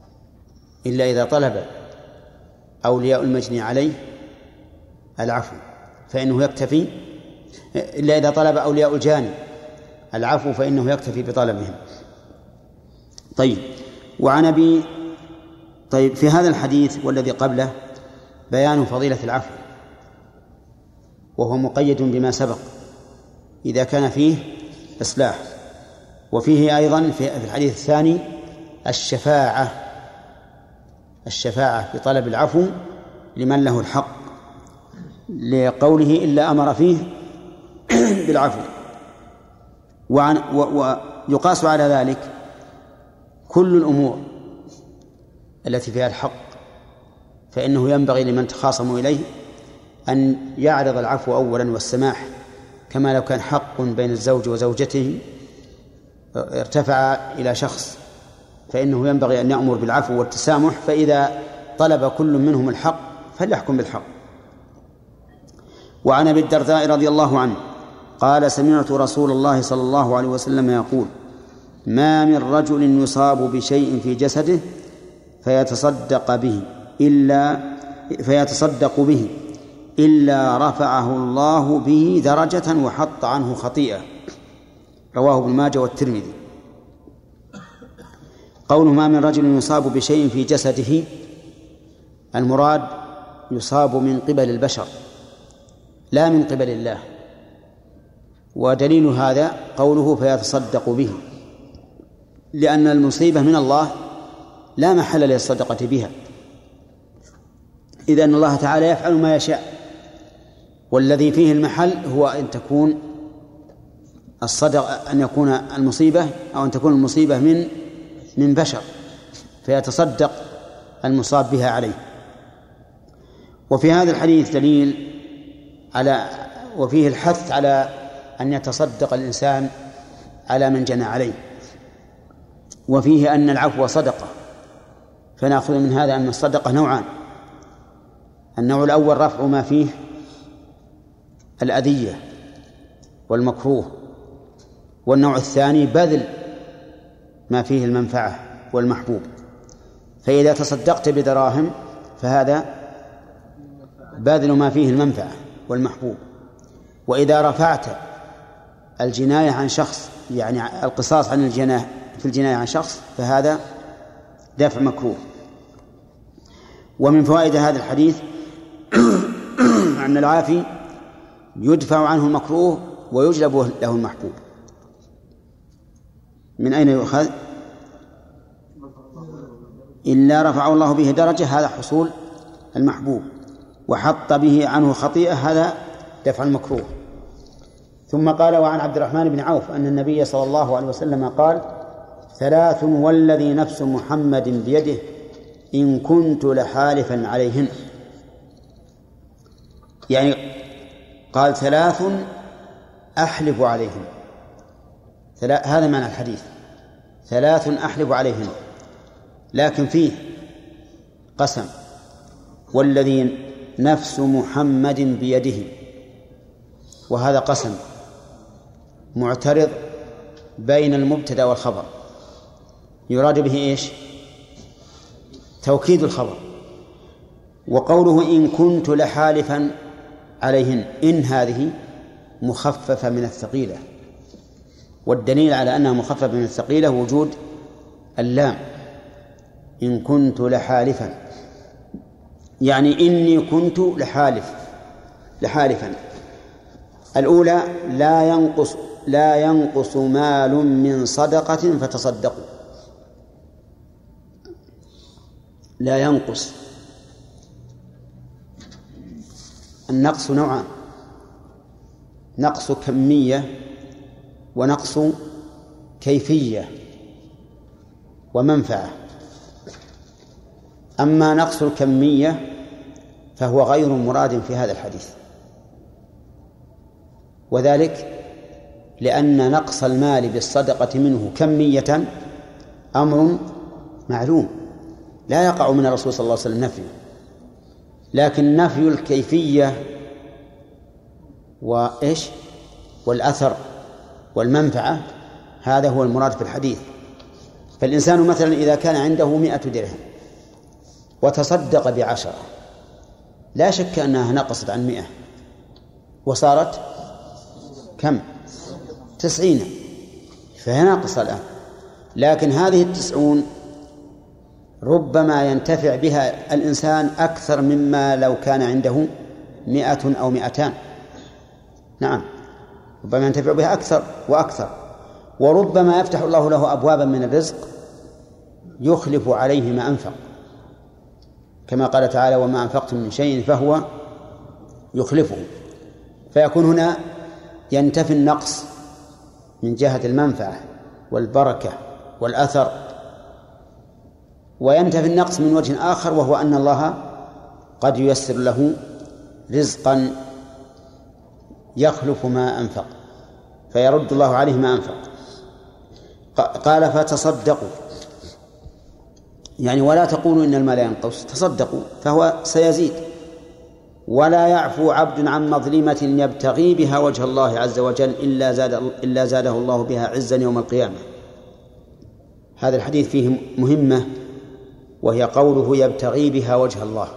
إلا إذا طلب أولياء المجني عليه العفو. فإنه يكتفي، إلا إذا طلب أولياء الجاني العفو فإنه يكتفي بطلبهم. طيب، وعن أبي طيب في هذا الحديث والذي قبله بيان فضيلة العفو، وهو مقيد بما سبق إذا كان فيه إصلاح. وفيه أيضا في الحديث الثاني الشفاعة الشفاعة بطلب العفو لمن له الحق، لقوله إلا أمر فيه بالعفو. وعن ويقاس على ذلك كل الأمور التي فيها الحق، فإنه ينبغي لمن تخاصموا إليه أن يعرض العفو أولا والسماح، كما لو كان حق بين الزوج وزوجته ارتفع إلى شخص فإنه ينبغي أن يأمر بالعفو والتسامح، فإذا طلب كل منهم الحق فليحكم بالحق. وعن أبي الدرداء رضي الله عنه قال سمعت رسول الله صلى الله عليه وسلم يقول ما من رجل يصاب بشيء في جسده فيتصدق به إلا فيتصدق به إلا رفعه الله به درجة وحط عنه خطيئة. رواه ابن ماجه والترمذي. قوله ما من رجل يصاب بشيء في جسده، المراد يصاب من قبل البشر لا من قبل الله، ودليل هذا قوله فيتصدق به، لأن المصيبة من الله لا محل للصدقة بها، إذ أن الله تعالى يفعل ما يشاء، والذي فيه المحل هو أن تكون الصدق أن يكون المصيبة أو أن تكون المصيبة من من بشر فيتصدق المصاب بها عليه. وفي هذا الحديث دليل على وفيه الحث على أن يتصدق الإنسان على من جنى عليه، وفيه أن العفو صدقة، فنأخذ من هذا أن الصدقة نوعان: النوع الأول رفع ما فيه الأذية والمكروه، والنوع الثاني بذل ما فيه المنفعة والمحبوب. فإذا تصدقت بدراهم فهذا بذل ما فيه المنفعة والمحبوب، وإذا رفعت الجناية عن شخص يعني القصاص عن الجناية في الجناية عن شخص فهذا دفع مكروه. ومن فوائد هذا الحديث أن العافي يدفع عنه المكروه ويجلب له المحبوب. من أين يؤخذ؟ إلا رفعه الله به درجة، هذا حصول المحبوب، وحط به عنه خطيئة، هذا دفع المكروه. ثم قال وعن عبد الرحمن بن عوف أن النبي صلى الله عليه وسلم قال ثلاث والذي نفس محمد بيده إن كنت لحالفا عليهن، يعني قال ثلاث أحلف عليهن، هذا معنى الحديث، ثلاث أحلف عليهن، لكن فيه قسم والذي نفس محمد بيده، وهذا قسم معترض بين المبتدأ والخبر، يراد به إيش؟ توكيد الخبر. وقوله إن كنت لحالفا عليهن، إن هذه مخففة من الثقيلة، والدليل على أنها مخففة من الثقيلة وجود اللام، إن كنت لحالفا، يعني إني كنت لحالف لحالفا. الأولى لا ينقص لا ينقص مال من صدقة فتصدقوا، لا ينقص. النقص نوعان: نقص كمية ونقص كيفية ومنفعة. أما نقص الكمية فهو غير مراد في هذا الحديث، وذلك لأن نقص المال بالصدقة منه كمية أمر معلوم لا يقع من الرسول صلى الله عليه وسلم نفيه، لكن نفي الكيفية وإيش والأثر والمنفعة هذا هو المراد في الحديث. فالإنسان مثلا إذا كان عنده مئة درهم وتصدق بعشرة، لا شك أنها نقصت عن مئة، وصارت كم؟ تسعين، فهي ناقصة الآن. لكن هذه التسعون ربما ينتفع بها الإنسان أكثر مما لو كان عنده مئة أو مئتان. نعم، ربما ينتفع بها أكثر وأكثر. وربما يفتح الله له أبوابا من الرزق يخلف عليه ما أنفق، كما قال تعالى: وما أنفقتم من شيء فهو يخلفه. فيكون هنا ينتفي النقص من جهة المنفعة والبركة والأثر، وينتفي النقص من وجه آخر، وهو أن الله قد ييسر له رزقا يخلف ما أنفق، فيرد الله عليه ما أنفق. قال: فتصدقوا، يعني ولا تقولوا إن المال ينقص، تصدقوا فهو سيزيد. ولا يعفو عبد عن مظلمة يبتغي بها وجه الله عز وجل إلا زاد إلا زاده الله بها عزا يوم القيامة. هذا الحديث فيه مهمة، وهي قوله يبتغي بها وجه الله،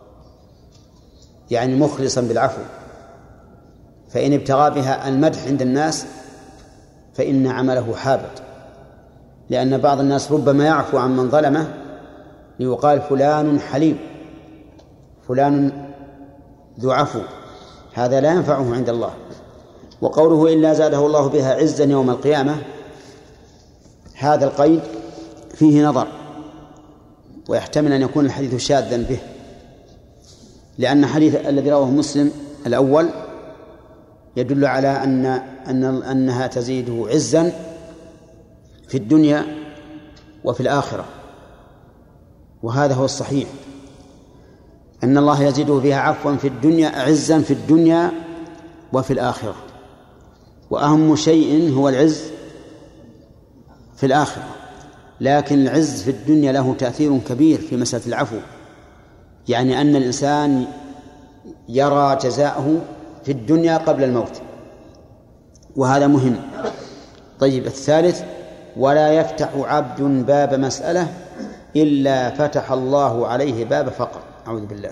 يعني مخلصا بالعفو. فإن ابتغى بها المدح عند الناس فإن عمله حابط، لأن بعض الناس ربما يعفو عن من ظلمه ليقال فلان حليم، فلان ذو عفو، هذا لا ينفعه عند الله. وقوله إلا زاده الله بها عزا يوم القيامة، هذا القيد فيه نظر، ويحتمل أن يكون الحديث شاذا به، لأن حديث الذي رواه مسلم الأول يدل على أن أن أنها تزيده عزا في الدنيا وفي الآخرة، وهذا هو الصحيح، أن الله يزيده بها عفوا في الدنيا، عزا في الدنيا وفي الآخرة. وأهم شيء هو العز في الآخرة، لكن العز في الدنيا له تأثير كبير في مسألة العفو، يعني أن الإنسان يرى جزاءه في الدنيا قبل الموت، وهذا مهم. طيب، الثالث: ولا يفتح عبد باب مسألة إلا فتح الله عليه باب فقر. أعوذ بالله.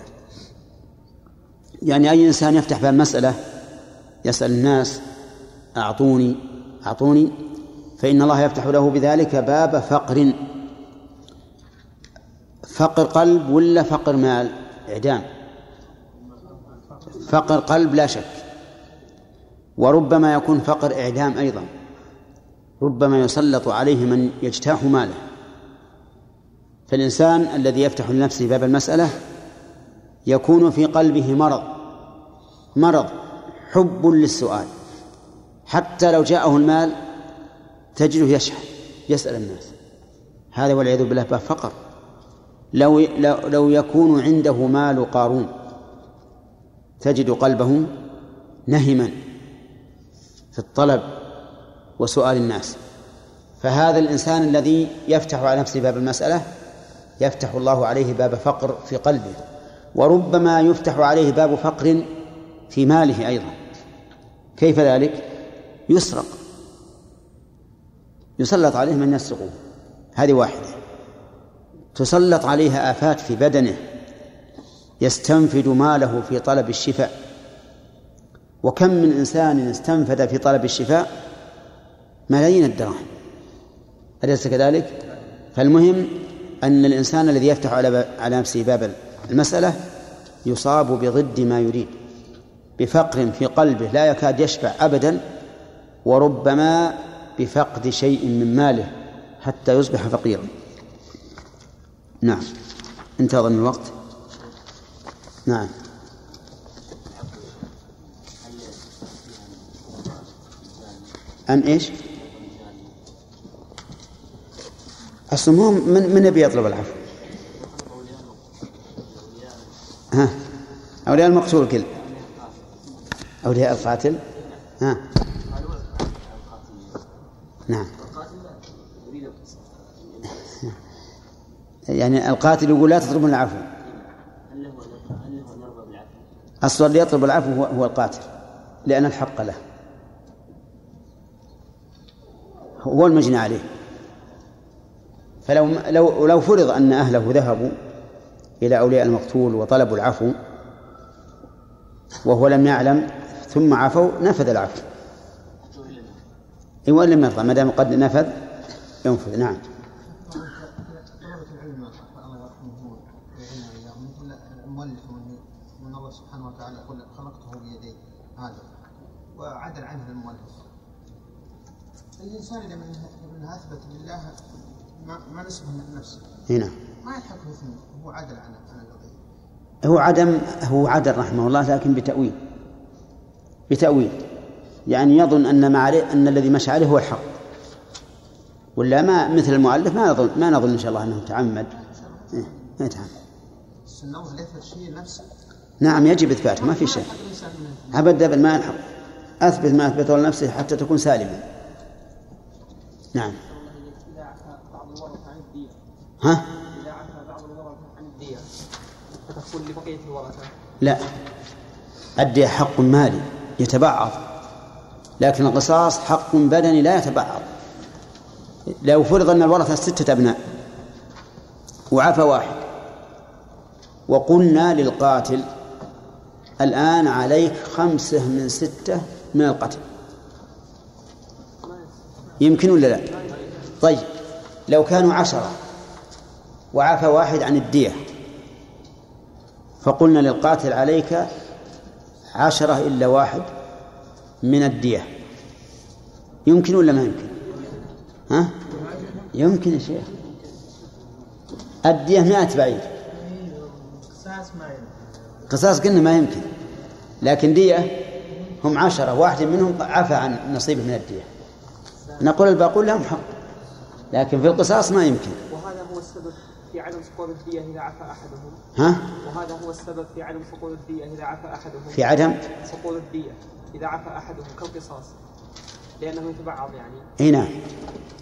يعني أي إنسان يفتح باب مسألة يسأل الناس أعطوني أعطوني فإن الله يفتح له بذلك باب فقر. فقر قلب ولا فقر مال؟ إعدام. فقر قلب لا شك، وربما يكون فقر إعدام أيضا، ربما يسلط عليه من يجتاح ماله. فالإنسان الذي يفتح لنفسه باب المسألة يكون في قلبه مرض مرض حب للسؤال، حتى لو جاءه المال تجده يشحن يسأل الناس، هذا والعياذ بالله باب فقر. لو, لو, لو يكون عنده مال قارون تجد قلبه نهما في الطلب وسؤال الناس. فهذا الإنسان الذي يفتح على نفسه باب المسألة يفتح الله عليه باب فقر في قلبه، وربما يفتح عليه باب فقر في ماله أيضا. كيف ذلك؟ يسرق، يسلط عليه من يسرقه، هذه واحدة. تسلط عليها آفات في بدنه يستنفد ماله في طلب الشفاء، وكم من إنسان استنفد في طلب الشفاء ملايين الدراهم، أليس كذلك؟ فالمهم أن الإنسان الذي يفتح على نفسه باب المسألة يصاب بضد ما يريد، بفقر في قلبه لا يكاد يشبع أبدا، وربما بفقد شيء من ماله حتى يصبح فقيرا. نعم، انتهى من الوقت. نعم. أن إيش؟ أصلهم من من يبي يطلب العفو؟ ها، أولياء المقتول كل أولياء القاتل. ها، نعم. يعني القاتل يقول لا تطلبون العفو. أصلا اللي يطلب العفو هو القاتل، لأن الحق له، هو المجني عليه. فلو لو لو فرض أن أهله ذهبوا إلى أولياء المقتول وطلبوا العفو وهو لم يعلم ثم عفوا نفذ العفو. إن وإن لم يرضى ما دام قد نفذ ينفذ. نعم. المؤلف من الله سبحانه وتعالى يقول خلقته بيدي هذا وعدل عنه المؤلف. الإنسان إذا من أثبت لله ما, ما نسبه من نفسه هنا ما يلحقه اثنين، هو عدل عن عن القضية. هو عدم هو عدل رحمه الله، لكن بتأويل بتأويل يعني يظن أن ما عليه أن الذي مشى عليه هو الحق، ولا ما مثل المؤلف ما نظن ما نظن إن شاء الله أنه تعمد. إيه ما تعمد. السنة يثبت شيء نفسه. نعم يجب إثباته ما في شيء أبدا ما يلحق. أثبت ما أثبته لنفسه حتى تكون سالما. نعم. إذا عفى بعض الورثة عن الدية. ها؟ إذا عفى بعض الورثة عن الدية فتكون لبقية الورثة. لا، الدية حق مالي يتبعض، لكن القصاص حق بدني لا يتبعض. لو فرض أن الورثة ستة أبناء وعفى واحد وقلنا للقاتل الآن عليك خمسة من ستة من القتل، يمكن ولا لا؟ طيب لو كانوا عشرة وعفى واحد عن الدية فقلنا للقاتل عليك عشرة إلا واحد من الدية، يمكن ولا ما يمكن؟ ها؟ يمكن يا شيخ. الدية مئة بعيد، قصاص قلنا ما يمكن، لكن دية هم عشرة واحد منهم عفى عن نصيبه من الدية، نقول الباقون لهم حق، لكن في القصاص ما يمكن. وهذا هو السبب في عدم سقوط الدية إذا عفى أحدهم. ها؟ وهذا هو السبب في عدم سقوط الدية إذا عفى أحدهم. في عدم سقوط الدية إذا عفى أحدهم كالقصاص، لأنه يتبعض يعني. إيه نعم.